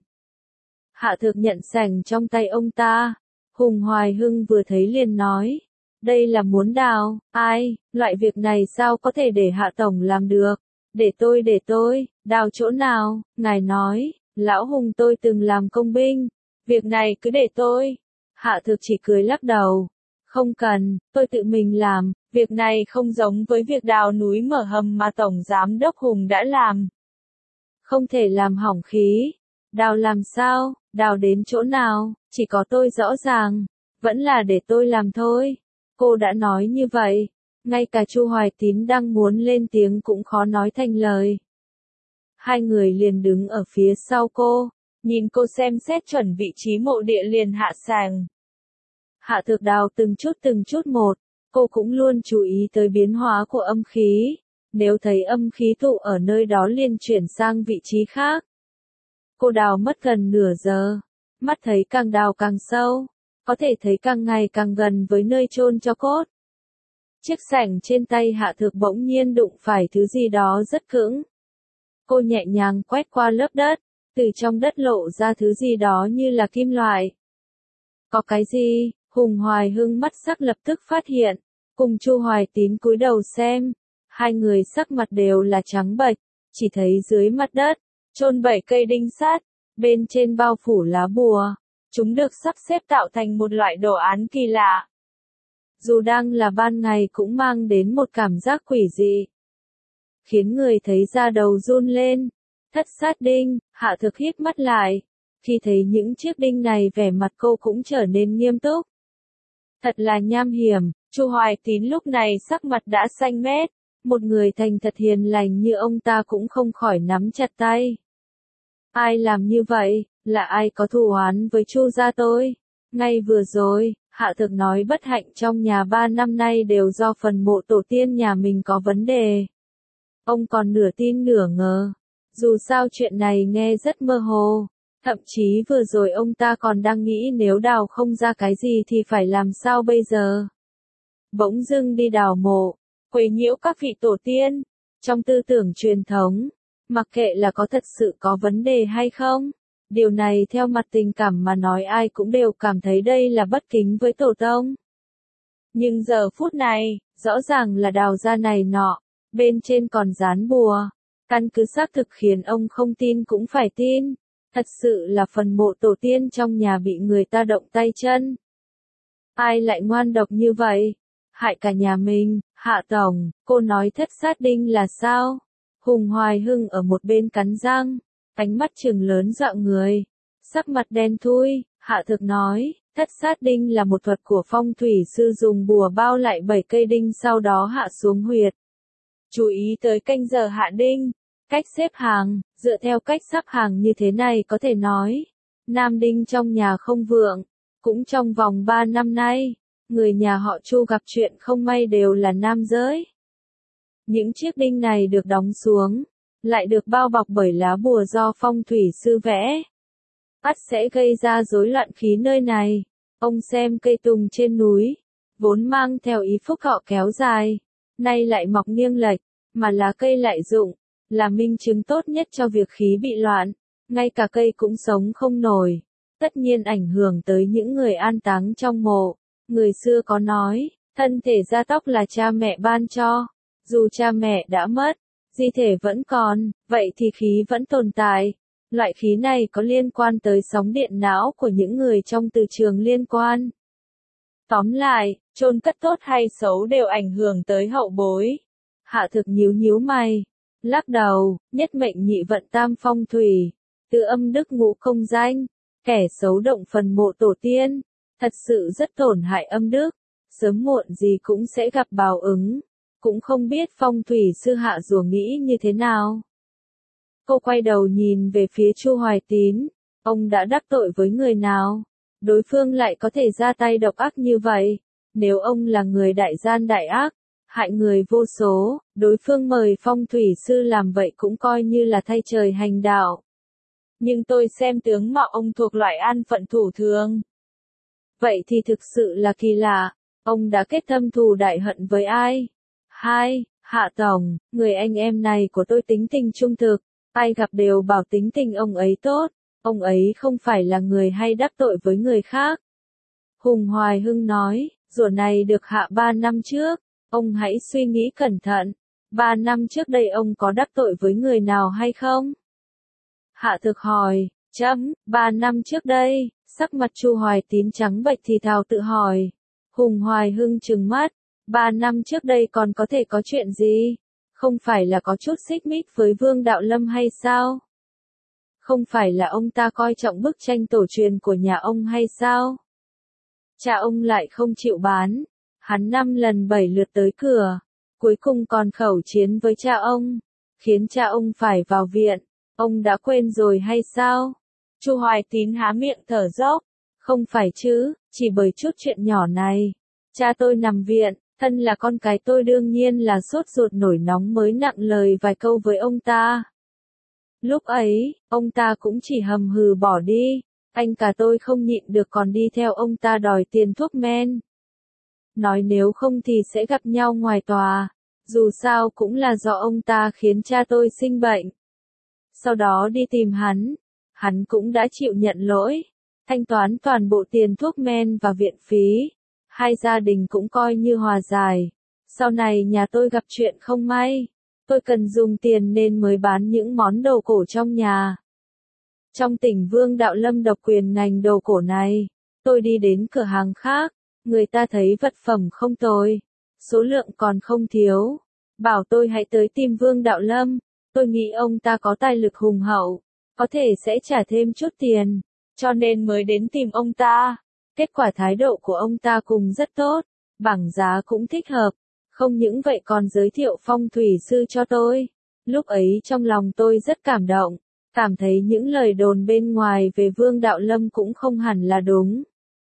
Speaker 1: Hạ Thược nhận xẻng trong tay ông ta. Hùng Hoài Hưng vừa thấy liền nói, đây là muốn đào, ai, loại việc này sao có thể để Hạ Tổng làm được, để tôi để tôi, đào chỗ nào, ngài nói, lão Hùng tôi từng làm công binh, việc này cứ để tôi. Hạ Thược chỉ cười lắc đầu, không cần, tôi tự mình làm, việc này không giống với việc đào núi mở hầm mà Tổng Giám đốc Hùng đã làm. Không thể làm hỏng khí, đào làm sao, đào đến chỗ nào, chỉ có tôi rõ ràng, vẫn là để tôi làm thôi. Cô đã nói như vậy, ngay cả Chu Hoài Tín đang muốn lên tiếng cũng khó nói thành lời. Hai người liền đứng ở phía sau cô, nhìn cô xem xét chuẩn vị trí mộ địa liền hạ xẻng. Hạ Thược đào từng chút từng chút một, cô cũng luôn chú ý tới biến hóa của âm khí, nếu thấy âm khí tụ ở nơi đó liền chuyển sang vị trí khác. Cô đào mất gần nửa giờ, mắt thấy càng đào càng sâu, có thể thấy càng ngày càng gần với nơi chôn cho cốt. Chiếc xẻng trên tay Hạ Thược bỗng nhiên đụng phải thứ gì đó rất cứng. Cô nhẹ nhàng quét qua lớp đất, từ trong đất lộ ra thứ gì đó như là kim loại. Có cái gì? Hùng Hoài Hưng mắt sắc lập tức phát hiện, cùng Chu Hoài Tín cúi đầu xem, hai người sắc mặt đều là trắng bệch, chỉ thấy dưới mặt đất, chôn bảy cây đinh sắt, bên trên bao phủ lá bùa, chúng được sắp xếp tạo thành một loại đồ án kỳ lạ. Dù đang là ban ngày cũng mang đến một cảm giác quỷ dị, khiến người thấy da đầu run lên. Thất sát đinh, Hạ Thược híp mắt lại, khi thấy những chiếc đinh này vẻ mặt cô cũng trở nên nghiêm túc. Thật là nham hiểm. Chu Hoài Tín lúc này sắc mặt đã xanh mét, một người thành thật hiền lành như ông ta cũng không khỏi nắm chặt tay. Ai làm như vậy, là ai có thù oán với Chu gia tôi? Ngay vừa rồi, Hạ Thược nói bất hạnh trong nhà ba năm nay đều do phần mộ tổ tiên nhà mình có vấn đề. Ông còn nửa tin nửa ngờ, dù sao chuyện này nghe rất mơ hồ. Thậm chí vừa rồi ông ta còn đang nghĩ nếu đào không ra cái gì thì phải làm sao bây giờ. Bỗng dưng đi đào mộ, quấy nhiễu các vị tổ tiên. Trong tư tưởng truyền thống, mặc kệ là có thật sự có vấn đề hay không, điều này theo mặt tình cảm mà nói ai cũng đều cảm thấy đây là bất kính với tổ tông. Nhưng giờ phút này, rõ ràng là đào ra này nọ, bên trên còn dán bùa. Căn cứ xác thực khiến ông không tin cũng phải tin. Thật sự là phần mộ tổ tiên trong nhà bị người ta động tay chân. Ai lại ngoan độc như vậy? Hại cả nhà mình. Hạ Tổng, cô nói thất sát đinh là sao? Hùng Hoài Hưng ở một bên cắn răng, ánh mắt trừng lớn dọa người, sắc mặt đen thui. Hạ Thược nói, thất sát đinh là một thuật của phong thủy sư dùng bùa bao lại bảy cây đinh sau đó hạ xuống huyệt. Chú ý tới canh giờ hạ đinh. Cách xếp hàng, dựa theo cách sắp hàng như thế này có thể nói, nam đinh trong nhà không vượng, cũng trong vòng ba năm nay, người nhà họ Chu gặp chuyện không may đều là nam giới. Những chiếc đinh này được đóng xuống, lại được bao bọc bởi lá bùa do phong thủy sư vẽ. Ắt sẽ gây ra rối loạn khí nơi này. Ông xem cây tùng trên núi, vốn mang theo ý phúc thọ kéo dài, nay lại mọc nghiêng lệch, mà lá cây lại rụng, là minh chứng tốt nhất cho việc khí bị loạn. ngay cả cây cũng sống không nổi. Tất nhiên ảnh hưởng tới những người an táng trong mộ. Người xưa có nói, thân thể da tóc là cha mẹ ban cho. Dù cha mẹ đã mất, di thể vẫn còn, vậy thì khí vẫn tồn tại. Loại khí này có liên quan tới sóng điện não của những người trong từ trường liên quan. Tóm lại, chôn cất tốt hay xấu đều ảnh hưởng tới hậu bối. Hạ Thực nhíu nhíu mày, lắc đầu, nhất mệnh nhị vận tam phong thủy, tứ âm đức ngũ công danh, kẻ xấu động phần mộ tổ tiên, thật sự rất tổn hại âm đức, sớm muộn gì cũng sẽ gặp báo ứng, cũng không biết phong thủy sư Hạ Rùa nghĩ như thế nào. Cô quay đầu nhìn về phía Chu Hoài Tín, ông đã đắc tội với người nào? Đối phương lại có thể ra tay độc ác như vậy, nếu ông là người đại gian đại ác, hại người vô số, đối phương mời phong thủy sư làm vậy cũng coi như là thay trời hành đạo. Nhưng tôi xem tướng mạo ông thuộc loại an phận thủ thường. Vậy thì thực sự là kỳ lạ, ông đã kết thâm thù đại hận với ai? Hai, Hạ Tổng, người anh em này của tôi tính tình trung thực, ai gặp đều bảo tính tình ông ấy tốt, ông ấy không phải là người hay đắc tội với người khác. Hùng Hoài Hưng nói, rủa này được hạ ba năm trước, ông hãy suy nghĩ cẩn thận, ba năm trước đây ông có đắc tội với người nào hay không? Hạ Thực hỏi, chấm, ba năm trước đây, sắc mặt Chu Hoài Tín trắng bệch thì thào tự hỏi. Hùng Hoài Hưng trừng mắt, ba năm trước đây còn có thể có chuyện gì? Không phải là có chút xích mích với Vương Đạo Lâm hay sao? Không phải là ông ta coi trọng bức tranh tổ truyền của nhà ông hay sao? Cha ông lại không chịu bán, hắn năm lần bảy lượt tới cửa, cuối cùng còn khẩu chiến với cha ông, khiến cha ông phải vào viện, ông đã quên rồi hay sao? Chu Hoài Tín há miệng thở dốc, không phải chứ, chỉ bởi chút chuyện nhỏ này, cha tôi nằm viện, thân là con cái tôi đương nhiên là sốt ruột nổi nóng mới nặng lời vài câu với ông ta. Lúc ấy, ông ta cũng chỉ hầm hừ bỏ đi, anh cả tôi không nhịn được còn đi theo ông ta đòi tiền thuốc men. Nói nếu không thì sẽ gặp nhau ngoài tòa, dù sao cũng là do ông ta khiến cha tôi sinh bệnh. Sau đó đi tìm hắn, hắn cũng đã chịu nhận lỗi, thanh toán toàn bộ tiền thuốc men và viện phí, hai gia đình cũng coi như hòa giải. Sau này nhà tôi gặp chuyện không may, tôi cần dùng tiền nên mới bán những món đồ cổ trong nhà. Trong tỉnh Vương Đạo Lâm độc quyền ngành đồ cổ này, tôi đi đến cửa hàng khác, người ta thấy vật phẩm không tồi, số lượng còn không thiếu, bảo tôi hãy tới tìm Vương Đạo Lâm, tôi nghĩ ông ta có tài lực hùng hậu, có thể sẽ trả thêm chút tiền, cho nên mới đến tìm ông ta. Kết quả thái độ của ông ta cùng rất tốt, bảng giá cũng thích hợp, không những vậy còn giới thiệu phong thủy sư cho tôi. Lúc ấy trong lòng tôi rất cảm động, cảm thấy những lời đồn bên ngoài về Vương Đạo Lâm cũng không hẳn là đúng.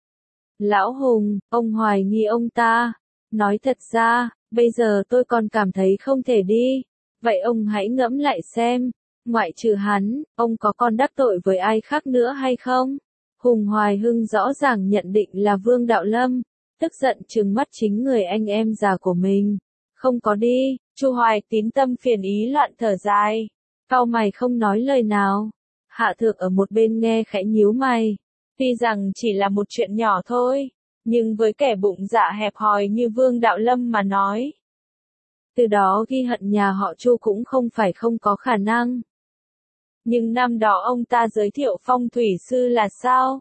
Speaker 1: Lão Hùng, ông hoài nghi ông ta, nói thật ra, bây giờ tôi còn cảm thấy không thể đi, vậy ông hãy ngẫm lại xem, ngoại trừ hắn, ông có còn đắc tội với ai khác nữa hay không? Hùng Hoài Hưng rõ ràng nhận định là Vương Đạo Lâm, tức giận trừng mắt chính người anh em già của mình. Không có đi, Chu Hoài Tín tâm phiền ý loạn thở dài, cau mày không nói lời nào. Hạ Thược ở một bên nghe khẽ nhíu mày, tuy rằng chỉ là một chuyện nhỏ thôi, nhưng với kẻ bụng dạ hẹp hòi như Vương Đạo Lâm mà nói, từ đó ghi hận nhà họ Chu cũng không phải không có khả năng. Nhưng năm đó ông ta giới thiệu phong thủy sư là sao?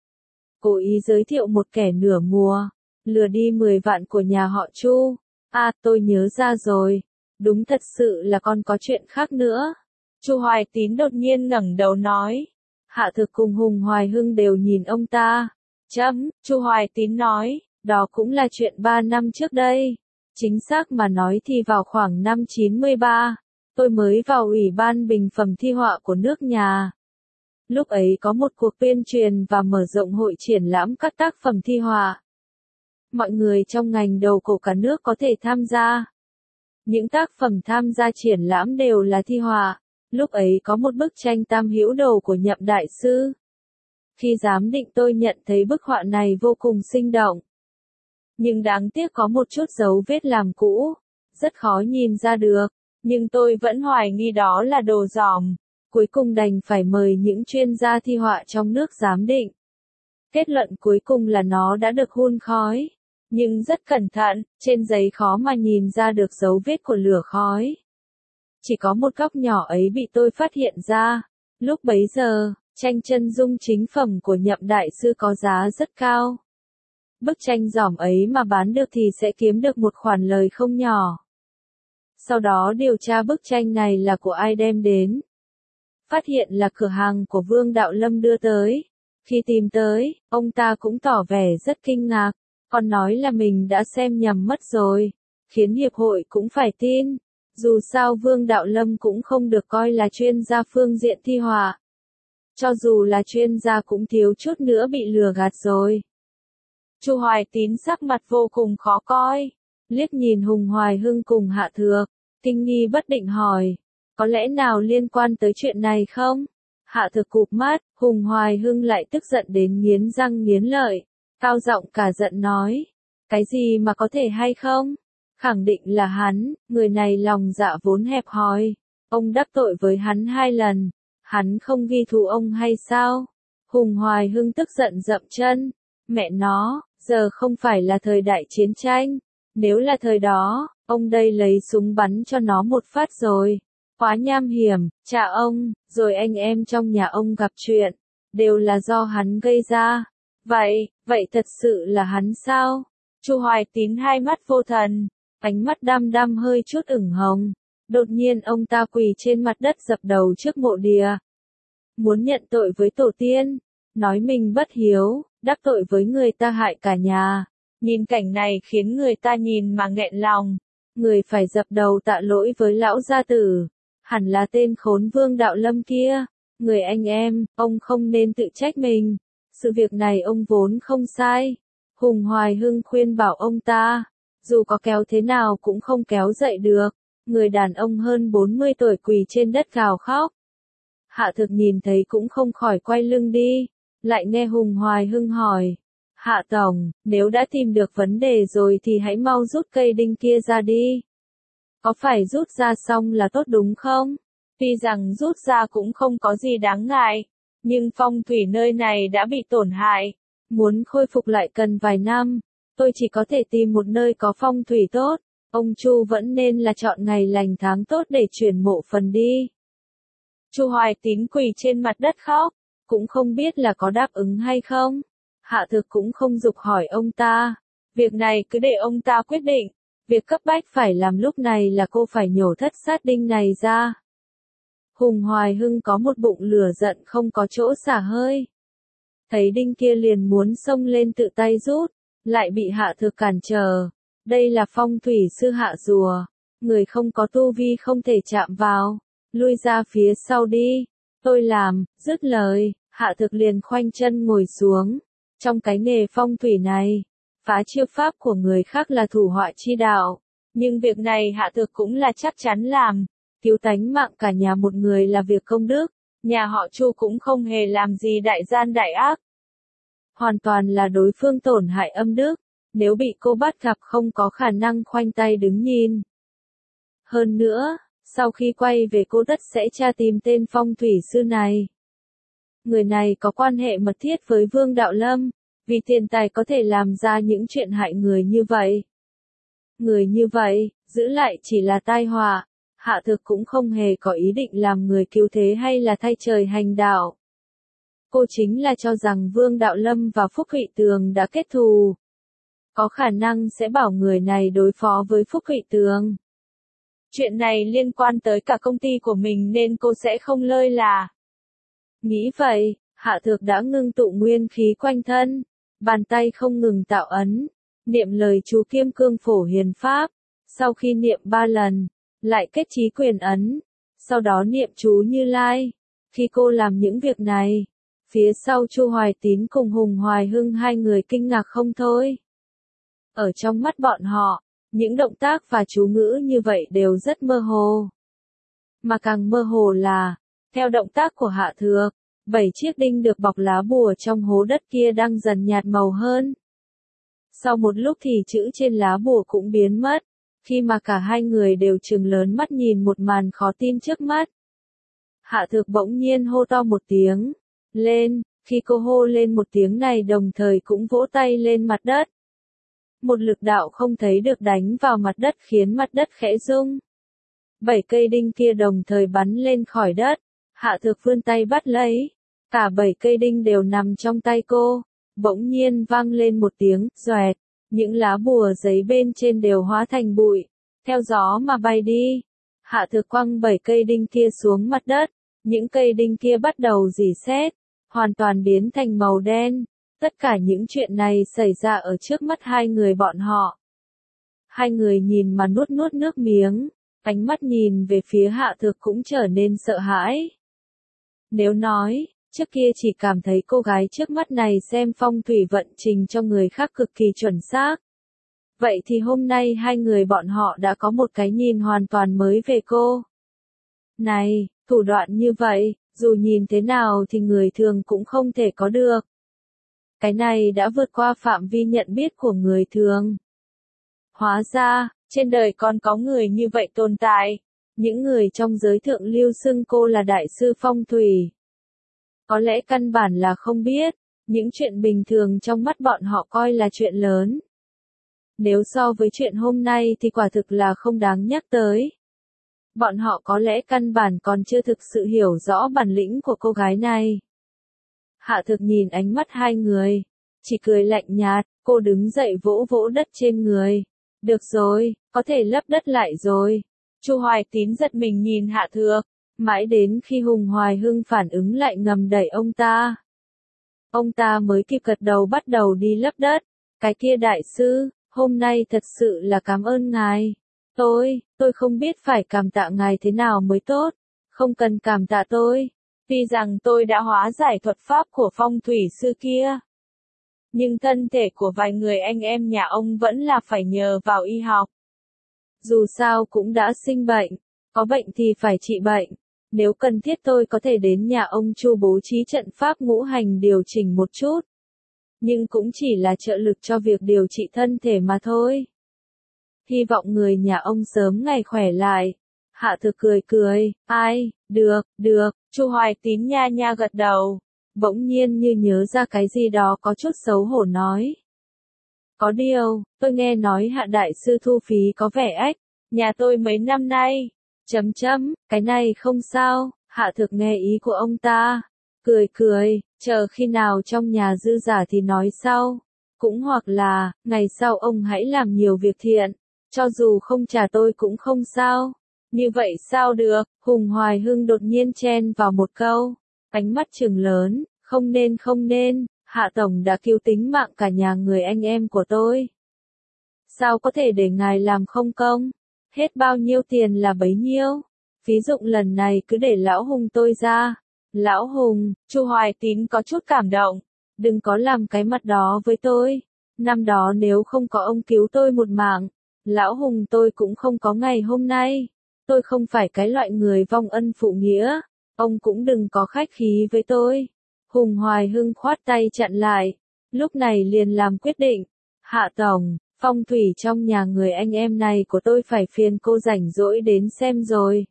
Speaker 1: Cố ý giới thiệu một kẻ nửa mùa, lừa đi mười vạn của nhà họ Chu. À, tôi nhớ ra rồi, đúng thật sự là còn có chuyện khác nữa. Chu Hoài Tín đột nhiên ngẩng đầu nói. Hạ Thực cùng Hùng Hoài Hưng đều nhìn ông ta. Chấm, Chu Hoài Tín nói, đó cũng là chuyện ba năm trước đây. Chính xác mà nói thì vào khoảng năm chín mươi ba. Tôi mới vào Ủy ban bình phẩm thi họa của nước nhà. Lúc ấy có một cuộc tuyên truyền và mở rộng hội triển lãm các tác phẩm thi họa. Mọi người trong ngành đồ cổ cả nước có thể tham gia. Những tác phẩm tham gia triển lãm đều là thi họa. Lúc ấy có một bức tranh Tam Hữu Đồ của Nhậm Đại Sư. Khi giám định tôi nhận thấy bức họa này vô cùng sinh động. Nhưng đáng tiếc có một chút dấu vết làm cũ, rất khó nhìn ra được. Nhưng tôi vẫn hoài nghi đó là đồ giỏm. cuối cùng đành phải mời những chuyên gia thi họa trong nước giám định. Kết luận cuối cùng là nó đã được hun khói, nhưng rất cẩn thận, trên giấy khó mà nhìn ra được dấu vết của lửa khói. Chỉ có một góc nhỏ ấy bị tôi phát hiện ra. Lúc bấy giờ, tranh chân dung chính phẩm của Nhậm đại sư có giá rất cao. Bức tranh giỏm ấy mà bán được thì sẽ kiếm được một khoản lời không nhỏ. Sau đó điều tra bức tranh này là của ai đem đến. Phát hiện là cửa hàng của Vương Đạo Lâm đưa tới. Khi tìm tới, ông ta cũng tỏ vẻ rất kinh ngạc, còn nói là mình đã xem nhầm mất rồi, khiến hiệp hội cũng phải tin. Dù sao Vương Đạo Lâm cũng không được coi là chuyên gia phương diện thi họa. Cho dù là chuyên gia cũng thiếu chút nữa bị lừa gạt rồi. Chu Hoài Tín sắc mặt vô cùng khó coi, liếc nhìn Hùng Hoài Hưng cùng Hạ Thược, kinh nghi bất định hỏi, có lẽ nào liên quan tới chuyện này không? Hạ Thược cụp mắt, Hùng Hoài Hưng lại tức giận đến nghiến răng nghiến lợi, cao giọng cả giận nói, cái gì mà có thể hay không? Khẳng định là hắn, người này lòng dạ vốn hẹp hòi, ông đắc tội với hắn hai lần, hắn không ghi thù ông hay sao? Hùng Hoài Hưng tức giận dậm chân, mẹ nó, giờ không phải là thời đại chiến tranh, nếu là thời đó, ông đây lấy súng bắn cho nó một phát rồi. Quá nham hiểm, cha ông, rồi anh em trong nhà ông gặp chuyện, đều là do hắn gây ra. Vậy, vậy thật sự là hắn sao? Chu Hoài Tín hai mắt vô thần, ánh mắt đăm đăm hơi chút ửng hồng. Đột nhiên ông ta quỳ trên mặt đất dập đầu trước mộ địa. Muốn nhận tội với tổ tiên, nói mình bất hiếu, đắc tội với người ta hại cả nhà. Nhìn cảnh này khiến người ta nhìn mà nghẹn lòng. Người phải dập đầu tạ lỗi với lão gia tử. Hẳn là tên khốn Vương Đạo Lâm kia. Người anh em, ông không nên tự trách mình. Sự việc này ông vốn không sai. Hùng Hoài Hưng khuyên bảo ông ta. Dù có kéo thế nào cũng không kéo dậy được. Người đàn ông hơn bốn mươi tuổi quỳ trên đất gào khóc. Hạ Thực nhìn thấy cũng không khỏi quay lưng đi. Lại nghe Hùng Hoài Hưng hỏi. Hạ Tổng, nếu đã tìm được vấn đề rồi thì hãy mau rút cây đinh kia ra đi. Có phải rút ra xong là tốt đúng không? Tuy rằng rút ra cũng không có gì đáng ngại, nhưng phong thủy nơi này đã bị tổn hại. Muốn khôi phục lại cần vài năm, tôi chỉ có thể tìm một nơi có phong thủy tốt. Ông Chu vẫn nên là chọn ngày lành tháng tốt để chuyển mộ phần đi. Chu Hoài Tín quỳ trên mặt đất khóc, cũng không biết là có đáp ứng hay không. Hạ Thực cũng không giục hỏi ông ta. Việc này cứ để ông ta quyết định. Việc cấp bách phải làm lúc này là cô phải nhổ thất sát đinh này ra. Hùng Hoài Hưng có một bụng lửa giận không có chỗ xả hơi. Thấy đinh kia liền muốn xông lên tự tay rút, lại bị Hạ Thực cản trở. Đây là phong thủy sư Hạ Rùa. Người không có tu vi không thể chạm vào. Lui ra phía sau đi. Tôi làm, dứt lời, Hạ Thực liền khoanh chân ngồi xuống. Trong cái nghề phong thủy này, phá chiêu pháp của người khác là thủ họa chi đạo. Nhưng việc này Hạ Thực cũng là chắc chắn làm. Cứu tánh mạng cả nhà một người là việc công đức. Nhà họ Chu cũng không hề làm gì đại gian đại ác. Hoàn toàn là đối phương tổn hại âm đức. Nếu bị cô bắt gặp không có khả năng khoanh tay đứng nhìn. Hơn nữa, sau khi quay về cô tất sẽ tra tìm tên phong thủy sư này. Người này có quan hệ mật thiết với Vương Đạo Lâm, vì tiền tài có thể làm ra những chuyện hại người như vậy. Người như vậy, giữ lại chỉ là tai họa. Hạ Thực cũng không hề có ý định làm người cứu thế hay là thay trời hành đạo. Cô chính là cho rằng Vương Đạo Lâm và Phúc Hụy Tường đã kết thù. Có khả năng sẽ bảo người này đối phó với Phúc Hụy Tường. Chuyện này liên quan tới cả công ty của mình nên cô sẽ không lơi là. Nghĩ vậy, Hạ Thực đã ngưng tụ nguyên khí quanh thân. Bàn tay không ngừng tạo ấn. Niệm lời chú Kim Cương Phổ Hiền Pháp. Sau khi niệm ba lần, lại kết chí quyền ấn. Sau đó niệm chú Như Lai. Khi cô làm những việc này, phía sau Chu Hoài Tín cùng Hùng Hoài Hưng hai người kinh ngạc không thôi. Ở trong mắt bọn họ, những động tác và chú ngữ như vậy đều rất mơ hồ. Mà càng mơ hồ là, theo động tác của Hạ Thược, bảy chiếc đinh được bọc lá bùa trong hố đất kia đang dần nhạt màu hơn. Sau một lúc thì chữ trên lá bùa cũng biến mất, khi mà cả hai người đều trừng lớn mắt nhìn một màn khó tin trước mắt. Hạ Thược bỗng nhiên hô to một tiếng. Lên, khi cô hô lên một tiếng này đồng thời cũng vỗ tay lên mặt đất. Một lực đạo không thấy được đánh vào mặt đất khiến mặt đất khẽ rung. Bảy cây đinh kia đồng thời bắn lên khỏi đất. Hạ Thược vươn tay bắt lấy. Cả bảy cây đinh đều nằm trong tay cô. Bỗng nhiên vang lên một tiếng, xoẹt. Những lá bùa giấy bên trên đều hóa thành bụi. Theo gió mà bay đi. Hạ Thược quăng bảy cây đinh kia xuống mặt đất. Những cây đinh kia bắt đầu rỉ sét. Hoàn toàn biến thành màu đen. Tất cả những chuyện này xảy ra ở trước mắt hai người bọn họ. Hai người nhìn mà nuốt nuốt nước miếng. Ánh mắt nhìn về phía Hạ Thược cũng trở nên sợ hãi. Nếu nói, trước kia chỉ cảm thấy cô gái trước mắt này xem phong thủy vận trình cho người khác cực kỳ chuẩn xác. Vậy thì hôm nay hai người bọn họ đã có một cái nhìn hoàn toàn mới về cô. Này, thủ đoạn như vậy, dù nhìn thế nào thì người thường cũng không thể có được. Cái này đã vượt qua phạm vi nhận biết của người thường. Hóa ra, trên đời còn có người như vậy tồn tại. Những người trong giới thượng lưu xưng cô là đại sư phong thủy. Có lẽ căn bản là không biết, những chuyện bình thường trong mắt bọn họ coi là chuyện lớn. Nếu so với chuyện hôm nay thì quả thực là không đáng nhắc tới. Bọn họ có lẽ căn bản còn chưa thực sự hiểu rõ bản lĩnh của cô gái này. Hạ Thược nhìn ánh mắt hai người, chỉ cười lạnh nhạt, cô đứng dậy vỗ vỗ đất trên người. Được rồi, có thể lấp đất lại rồi. Chu Hoài Tín giật mình nhìn Hạ Thược, mãi đến khi Hùng Hoài Hưng phản ứng lại ngầm đẩy ông ta. Ông ta mới kịp gật đầu bắt đầu đi lấp đất. Cái kia đại sư, hôm nay thật sự là cảm ơn ngài. Tôi, tôi không biết phải cảm tạ ngài thế nào mới tốt. Không cần cảm tạ tôi. Tuy rằng tôi đã hóa giải thuật pháp của phong thủy sư kia. Nhưng thân thể của vài người anh em nhà ông vẫn là phải nhờ vào y học. Dù sao cũng đã sinh bệnh, có bệnh thì phải trị bệnh. Nếu cần thiết tôi có thể đến nhà ông Chu bố trí trận pháp ngũ hành điều chỉnh một chút. Nhưng cũng chỉ là trợ lực cho việc điều trị thân thể mà thôi. Hy vọng người nhà ông sớm ngày khỏe lại. Hạ Thược cười cười, ai, được, được, Chu Hoài Tín nha nha gật đầu. Bỗng nhiên như nhớ ra cái gì đó có chút xấu hổ nói. Có điều, tôi nghe nói Hạ đại sư thu phí có vẻ ách, nhà tôi mấy năm nay. Chấm chấm, cái này không sao, Hạ Thược nghe ý của ông ta. Cười cười, chờ khi nào trong nhà dư giả thì nói sau. Cũng hoặc là, ngày sau ông hãy làm nhiều việc thiện, cho dù không trả tôi cũng không sao. Như vậy sao được, Hùng Hoài Hưng đột nhiên chen vào một câu. Ánh mắt trừng lớn, không nên không nên, Hạ Tổng đã cứu tính mạng cả nhà người anh em của tôi. Sao có thể để ngài làm không công? Hết bao nhiêu tiền là bấy nhiêu? Phí dụng lần này cứ để Lão Hùng tôi ra. Lão Hùng, Chu Hoài Tín có chút cảm động. Đừng có làm cái mặt đó với tôi. Năm đó nếu không có ông cứu tôi một mạng, Lão Hùng tôi cũng không có ngày hôm nay. Tôi không phải cái loại người vong ân phụ nghĩa. Ông cũng đừng có khách khí với tôi. Hùng Hoài Hưng khoát tay chặn lại. Lúc này liền làm quyết định. Hạ Tổng, phong thủy trong nhà người anh em này của tôi phải phiền cô rảnh rỗi đến xem rồi.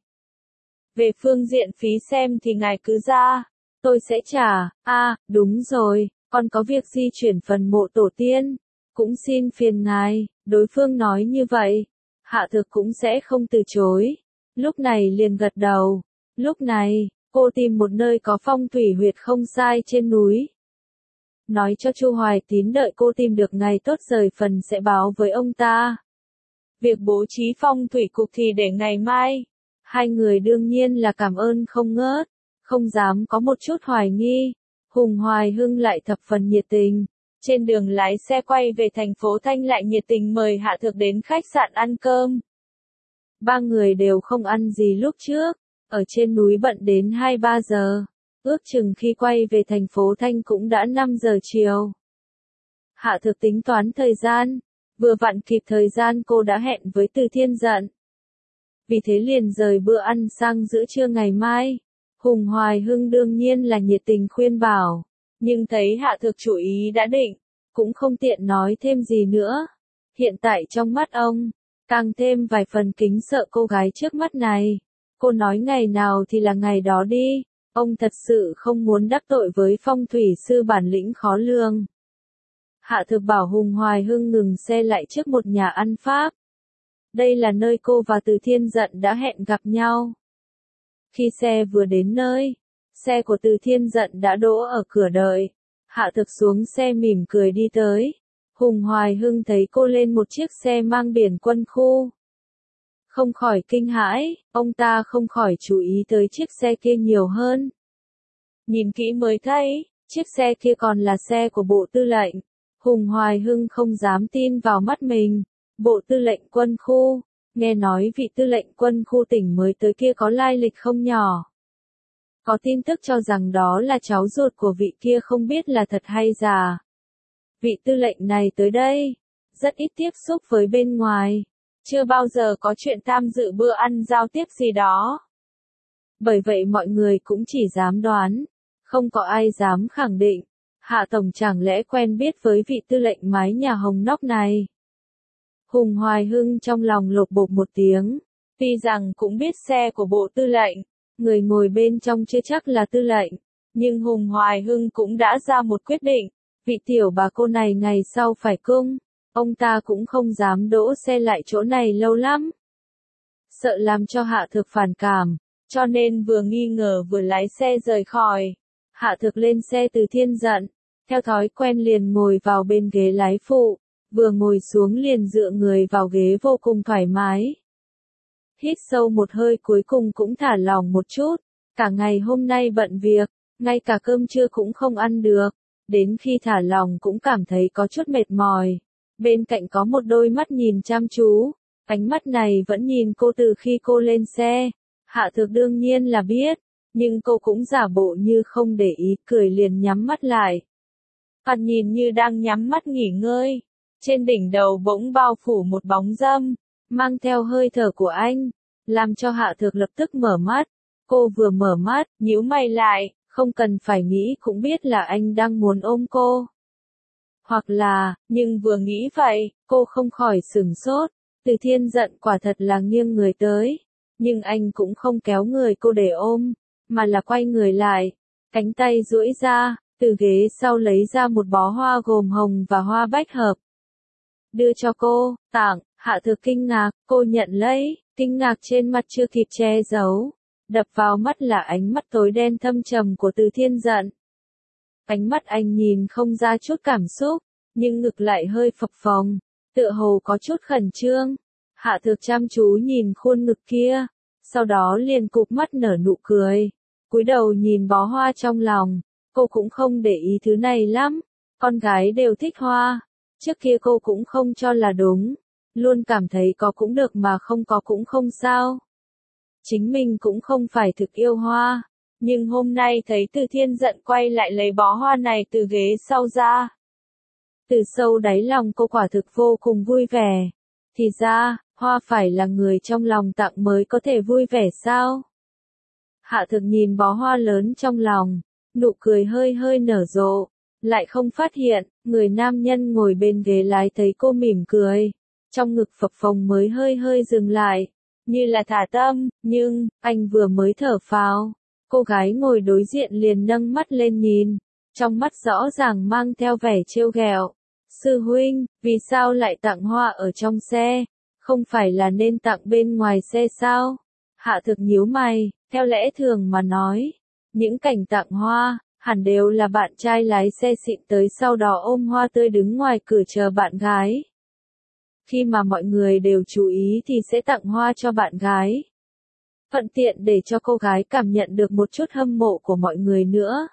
Speaker 1: Về phương diện phí xem thì ngài cứ ra. Tôi sẽ trả. A, à, đúng rồi, còn có việc di chuyển phần mộ tổ tiên. Cũng xin phiền ngài. Đối phương nói như vậy. Hạ Thược cũng sẽ không từ chối. Lúc này liền gật đầu. Lúc này, cô tìm một nơi có phong thủy huyệt không sai trên núi. Nói cho Chu Hoài Tín đợi cô tìm được ngày tốt rời phần sẽ báo với ông ta. Việc bố trí phong thủy cục thì để ngày mai. Hai người đương nhiên là cảm ơn không ngớt, không dám có một chút hoài nghi. Hùng Hoài Hưng lại thập phần nhiệt tình. Trên đường lái xe quay về thành phố Thanh lại nhiệt tình mời Hạ Thược đến khách sạn ăn cơm. Ba người đều không ăn gì lúc trước, ở trên núi bận đến hai ba giờ. Ước chừng khi quay về thành phố Thanh cũng đã năm giờ chiều. Hạ Thược tính toán thời gian, vừa vặn kịp thời gian cô đã hẹn với Từ Thiên Dận. Vì thế liền rời bữa ăn sang giữa trưa ngày mai. Hùng Hoài Hưng đương nhiên là nhiệt tình khuyên bảo, nhưng thấy Hạ Thược chủ ý đã định, cũng không tiện nói thêm gì nữa. Hiện tại trong mắt ông, càng thêm vài phần kính sợ cô gái trước mắt này. Cô nói ngày nào thì là ngày đó đi, ông thật sự không muốn đắc tội với phong thủy sư bản lĩnh khó lường. Hạ Thực bảo Hùng Hoài Hưng ngừng xe lại trước một nhà ăn Pháp. Đây là nơi cô và Từ Thiên Dận đã hẹn gặp nhau. Khi xe vừa đến nơi, xe của Từ Thiên Dận đã đỗ ở cửa đợi. Hạ Thực xuống xe mỉm cười đi tới. Hùng Hoài Hưng thấy cô lên một chiếc xe mang biển quân khu. Không khỏi kinh hãi, ông ta không khỏi chú ý tới chiếc xe kia nhiều hơn. Nhìn kỹ mới thấy, chiếc xe kia còn là xe của Bộ Tư lệnh. Hùng Hoài Hưng không dám tin vào mắt mình. Bộ Tư lệnh quân khu, nghe nói vị tư lệnh quân khu tỉnh mới tới kia có lai lịch không nhỏ. Có tin tức cho rằng đó là cháu ruột của vị kia không biết là thật hay giả. Vị tư lệnh này tới đây, rất ít tiếp xúc với bên ngoài, chưa bao giờ có chuyện tham dự bữa ăn giao tiếp gì đó. Bởi vậy mọi người cũng chỉ dám đoán, không có ai dám khẳng định, Hạ Tổng chẳng lẽ quen biết với vị tư lệnh mái nhà hồng nóc này. Hùng Hoài Hưng trong lòng lột bột một tiếng, tuy rằng cũng biết xe của Bộ Tư lệnh, người ngồi bên trong chưa chắc là tư lệnh, nhưng Hùng Hoài Hưng cũng đã ra một quyết định, vị tiểu bà cô này ngày sau phải cung, ông ta cũng không dám đỗ xe lại chỗ này lâu lắm. Sợ làm cho Hạ Thực phản cảm, cho nên vừa nghi ngờ vừa lái xe rời khỏi. Hạ Thực lên xe Từ Thiên Dận, theo thói quen liền ngồi vào bên ghế lái phụ, vừa ngồi xuống liền dựa người vào ghế vô cùng thoải mái. Hít sâu một hơi cuối cùng cũng thả lỏng một chút, cả ngày hôm nay bận việc, ngay cả cơm trưa cũng không ăn được, đến khi thả lỏng cũng cảm thấy có chút mệt mỏi. Bên cạnh có một đôi mắt nhìn chăm chú, ánh mắt này vẫn nhìn cô từ khi cô lên xe. Hạ Thực đương nhiên là biết, nhưng cô cũng giả bộ như không để ý, cười liền nhắm mắt lại. Còn nhìn như đang nhắm mắt nghỉ ngơi, trên đỉnh đầu bỗng bao phủ một bóng râm, mang theo hơi thở của anh, làm cho Hạ Thực lập tức mở mắt. Cô vừa mở mắt, nhíu mày lại, không cần phải nghĩ cũng biết là anh đang muốn ôm cô. Hoặc là, nhưng vừa nghĩ vậy, cô không khỏi sửng sốt. Từ Thiên Dận quả thật là nghiêng người tới, nhưng anh cũng không kéo người cô để ôm, mà là quay người lại, cánh tay duỗi ra, từ ghế sau lấy ra một bó hoa gồm hồng và hoa bách hợp. Đưa cho cô, tặng. Hạ Thực kinh ngạc, cô nhận lấy, kinh ngạc trên mặt chưa kịp che giấu. Đập vào mắt là ánh mắt tối đen thâm trầm của Từ Thiên Dận. Ánh mắt anh nhìn không ra chút cảm xúc, nhưng ngực lại hơi phập phồng, tựa hồ có chút khẩn trương. Hạ Thực chăm chú nhìn khuôn ngực kia, sau đó liền cụp mắt nở nụ cười, cúi đầu nhìn bó hoa trong lòng. Cô cũng không để ý thứ này lắm, con gái đều thích hoa, trước kia cô cũng không cho là đúng, luôn cảm thấy có cũng được mà không có cũng không sao. Chính mình cũng không phải thực yêu hoa, nhưng hôm nay thấy Từ Thiên Dận quay lại lấy bó hoa này từ ghế sau ra. Từ sâu đáy lòng cô quả thực vô cùng vui vẻ. Thì ra, hoa phải là người trong lòng tặng mới có thể vui vẻ sao? Hạ Thực nhìn bó hoa lớn trong lòng, nụ cười hơi hơi nở rộ, lại không phát hiện, người nam nhân ngồi bên ghế lái thấy cô mỉm cười, trong ngực phập phồng mới hơi hơi dừng lại, như là thả tâm, nhưng, anh vừa mới thở phào, cô gái ngồi đối diện liền nâng mắt lên nhìn, trong mắt rõ ràng mang theo vẻ trêu ghẹo. Sư huynh, vì sao lại tặng hoa ở trong xe, không phải là nên tặng bên ngoài xe sao? Hạ Thực nhíu mày, theo lẽ thường mà nói, những cảnh tặng hoa, hẳn đều là bạn trai lái xe xịn tới sau đó ôm hoa tươi đứng ngoài cửa chờ bạn gái. Khi mà mọi người đều chú ý thì sẽ tặng hoa cho bạn gái. Thuận tiện để cho cô gái cảm nhận được một chút hâm mộ của mọi người nữa.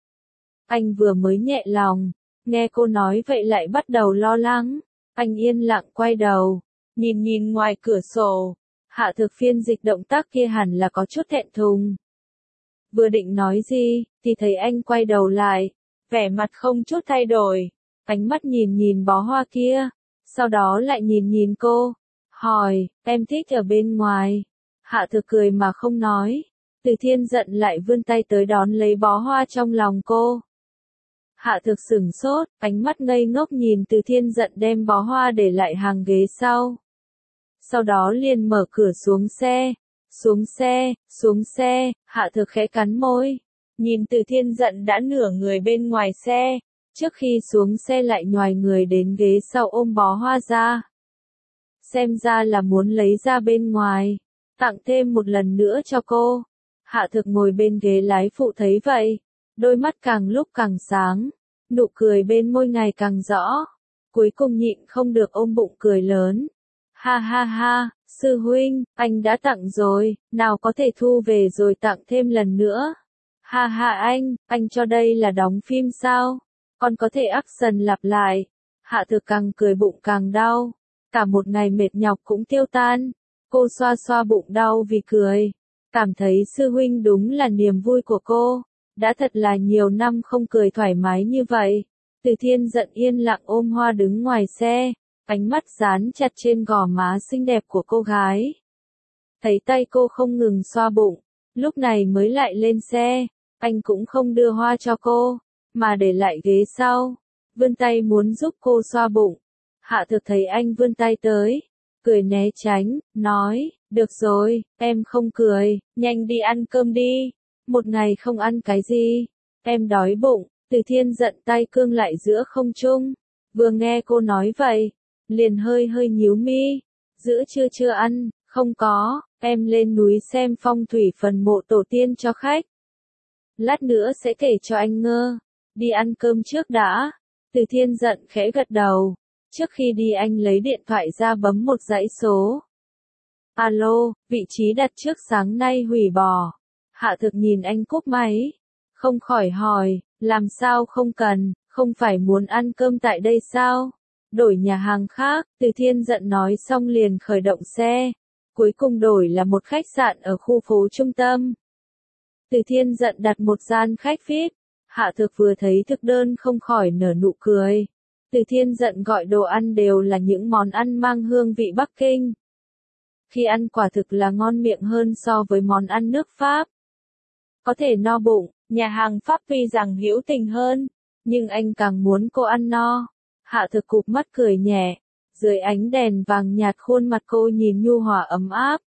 Speaker 1: Anh vừa mới nhẹ lòng, nghe cô nói vậy lại bắt đầu lo lắng. Anh yên lặng quay đầu, nhìn nhìn ngoài cửa sổ. Hạ Thực phiên dịch động tác kia hẳn là có chút thẹn thùng. Vừa định nói gì, thì thấy anh quay đầu lại, vẻ mặt không chút thay đổi, ánh mắt nhìn nhìn bó hoa kia, sau đó lại nhìn nhìn cô, hỏi, em thích ở bên ngoài. Hạ Thực cười mà không nói, Từ Thiên Dận lại vươn tay tới đón lấy bó hoa trong lòng cô. Hạ Thực sửng sốt, ánh mắt ngây ngốc nhìn Từ Thiên Dận đem bó hoa để lại hàng ghế sau. Sau đó liền mở cửa xuống xe, Xuống xe, xuống xe, Hạ Thực khẽ cắn môi. Nhìn Từ Thiên Giận đã nửa người bên ngoài xe, trước khi xuống xe lại nhoài người đến ghế sau ôm bó hoa ra. Xem ra là muốn lấy ra bên ngoài, tặng thêm một lần nữa cho cô. Hạ Thực ngồi bên ghế lái phụ thấy vậy, đôi mắt càng lúc càng sáng, nụ cười bên môi ngày càng rõ. Cuối cùng nhịn không được ôm bụng cười lớn. Ha ha ha, sư huynh, anh đã tặng rồi, nào có thể thu về rồi tặng thêm lần nữa. Ha ha anh, anh cho đây là đóng phim sao? Còn có thể action lặp lại. Hạ Thực càng cười bụng càng đau. Cả một ngày mệt nhọc cũng tiêu tan. Cô xoa xoa bụng đau vì cười. Cảm thấy sư huynh đúng là niềm vui của cô. Đã thật là nhiều năm không cười thoải mái như vậy. Từ Thiên Giận yên lặng ôm hoa đứng ngoài xe. Ánh mắt dán chặt trên gò má xinh đẹp của cô gái. Thấy tay cô không ngừng xoa bụng. Lúc này mới lại lên xe. Anh cũng không đưa hoa cho cô, mà để lại ghế sau. Vươn tay muốn giúp cô xoa bụng. Hạ Thực thấy anh vươn tay tới, cười né tránh, nói, được rồi, em không cười, nhanh đi ăn cơm đi. Một ngày không ăn cái gì, em đói bụng. Từ Thiên Giận tay cương lại giữa không trung. Vừa nghe cô nói vậy, liền hơi hơi nhíu mi. Giữa trưa chưa ăn, không có, em lên núi xem phong thủy phần mộ tổ tiên cho khách. Lát nữa sẽ kể cho anh ngơ. Đi ăn cơm trước đã. Từ Thiên Giận khẽ gật đầu. Trước khi đi anh lấy điện thoại ra bấm một dãy số. Alo, vị trí đặt trước sáng nay hủy bỏ. Hạ Thực nhìn anh cúp máy. Không khỏi hỏi, làm sao không cần, không phải muốn ăn cơm tại đây sao? Đổi nhà hàng khác. Từ Thiên Giận nói xong liền khởi động xe. Cuối cùng đổi là một khách sạn ở khu phố trung tâm. Từ Thiên Giận đặt một gian khách vi ai pi. Hạ Thực vừa thấy thực đơn không khỏi nở nụ cười. Từ Thiên Giận gọi đồ ăn đều là những món ăn mang hương vị Bắc Kinh. Khi ăn quả thực là ngon miệng hơn so với món ăn nước Pháp. Có thể no bụng, nhà hàng Pháp tuy rằng hữu tình hơn, nhưng anh càng muốn cô ăn no. Hạ Thực cụp mắt cười nhẹ. Dưới ánh đèn vàng nhạt khuôn mặt cô nhìn nhu hòa ấm áp.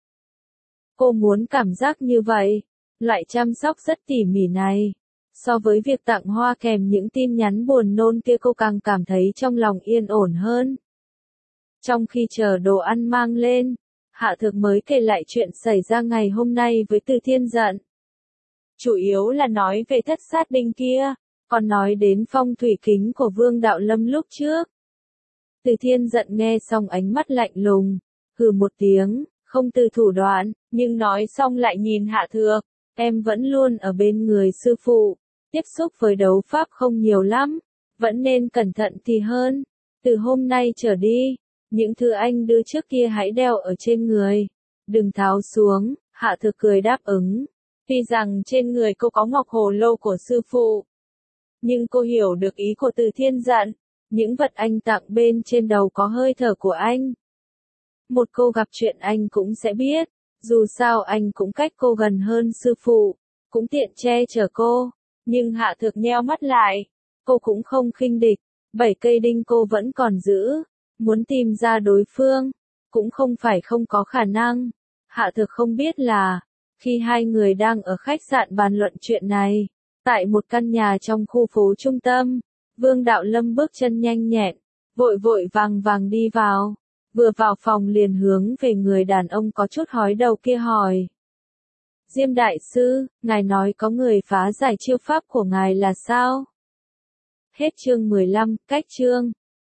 Speaker 1: Cô muốn cảm giác như vậy. Loại chăm sóc rất tỉ mỉ này. So với việc tặng hoa kèm những tin nhắn buồn nôn kia cô càng cảm thấy trong lòng yên ổn hơn. Trong khi chờ đồ ăn mang lên, Hạ Thực mới kể lại chuyện xảy ra ngày hôm nay với Từ Thiên Giận. Chủ yếu là nói về thất sát binh kia, còn nói đến phong thủy kính của Vương Đạo Lâm lúc trước. Từ Thiên Giận nghe xong ánh mắt lạnh lùng, hừ một tiếng, không từ thủ đoạn, nhưng nói xong lại nhìn Hạ Thực. Em vẫn luôn ở bên người sư phụ, tiếp xúc với đấu pháp không nhiều lắm, vẫn nên cẩn thận thì hơn. Từ hôm nay trở đi, những thứ anh đưa trước kia hãy đeo ở trên người, đừng tháo xuống. Hạ Thực cười đáp ứng. Tuy rằng trên người cô có ngọc hồ lô của sư phụ, nhưng cô hiểu được ý của Từ Thiên Giận. Những vật anh tặng bên trên đầu có hơi thở của anh. Một cô gặp chuyện anh cũng sẽ biết. Dù sao anh cũng cách cô gần hơn sư phụ, cũng tiện che chở cô. Nhưng Hạ Thực nheo mắt lại. Cô cũng không khinh địch. Bảy cây đinh cô vẫn còn giữ. Muốn tìm ra đối phương, cũng không phải không có khả năng. Hạ Thực không biết là, khi hai người đang ở khách sạn bàn luận chuyện này, tại một căn nhà trong khu phố trung tâm, Vương Đạo Lâm bước chân nhanh nhẹn, vội vội vàng vàng đi vào. Vừa vào phòng liền hướng về người đàn ông có chút hói đầu kia hỏi. Diêm đại sư, ngài nói có người phá giải chiêu pháp của ngài là sao? Hết chương mười lăm, cách chương.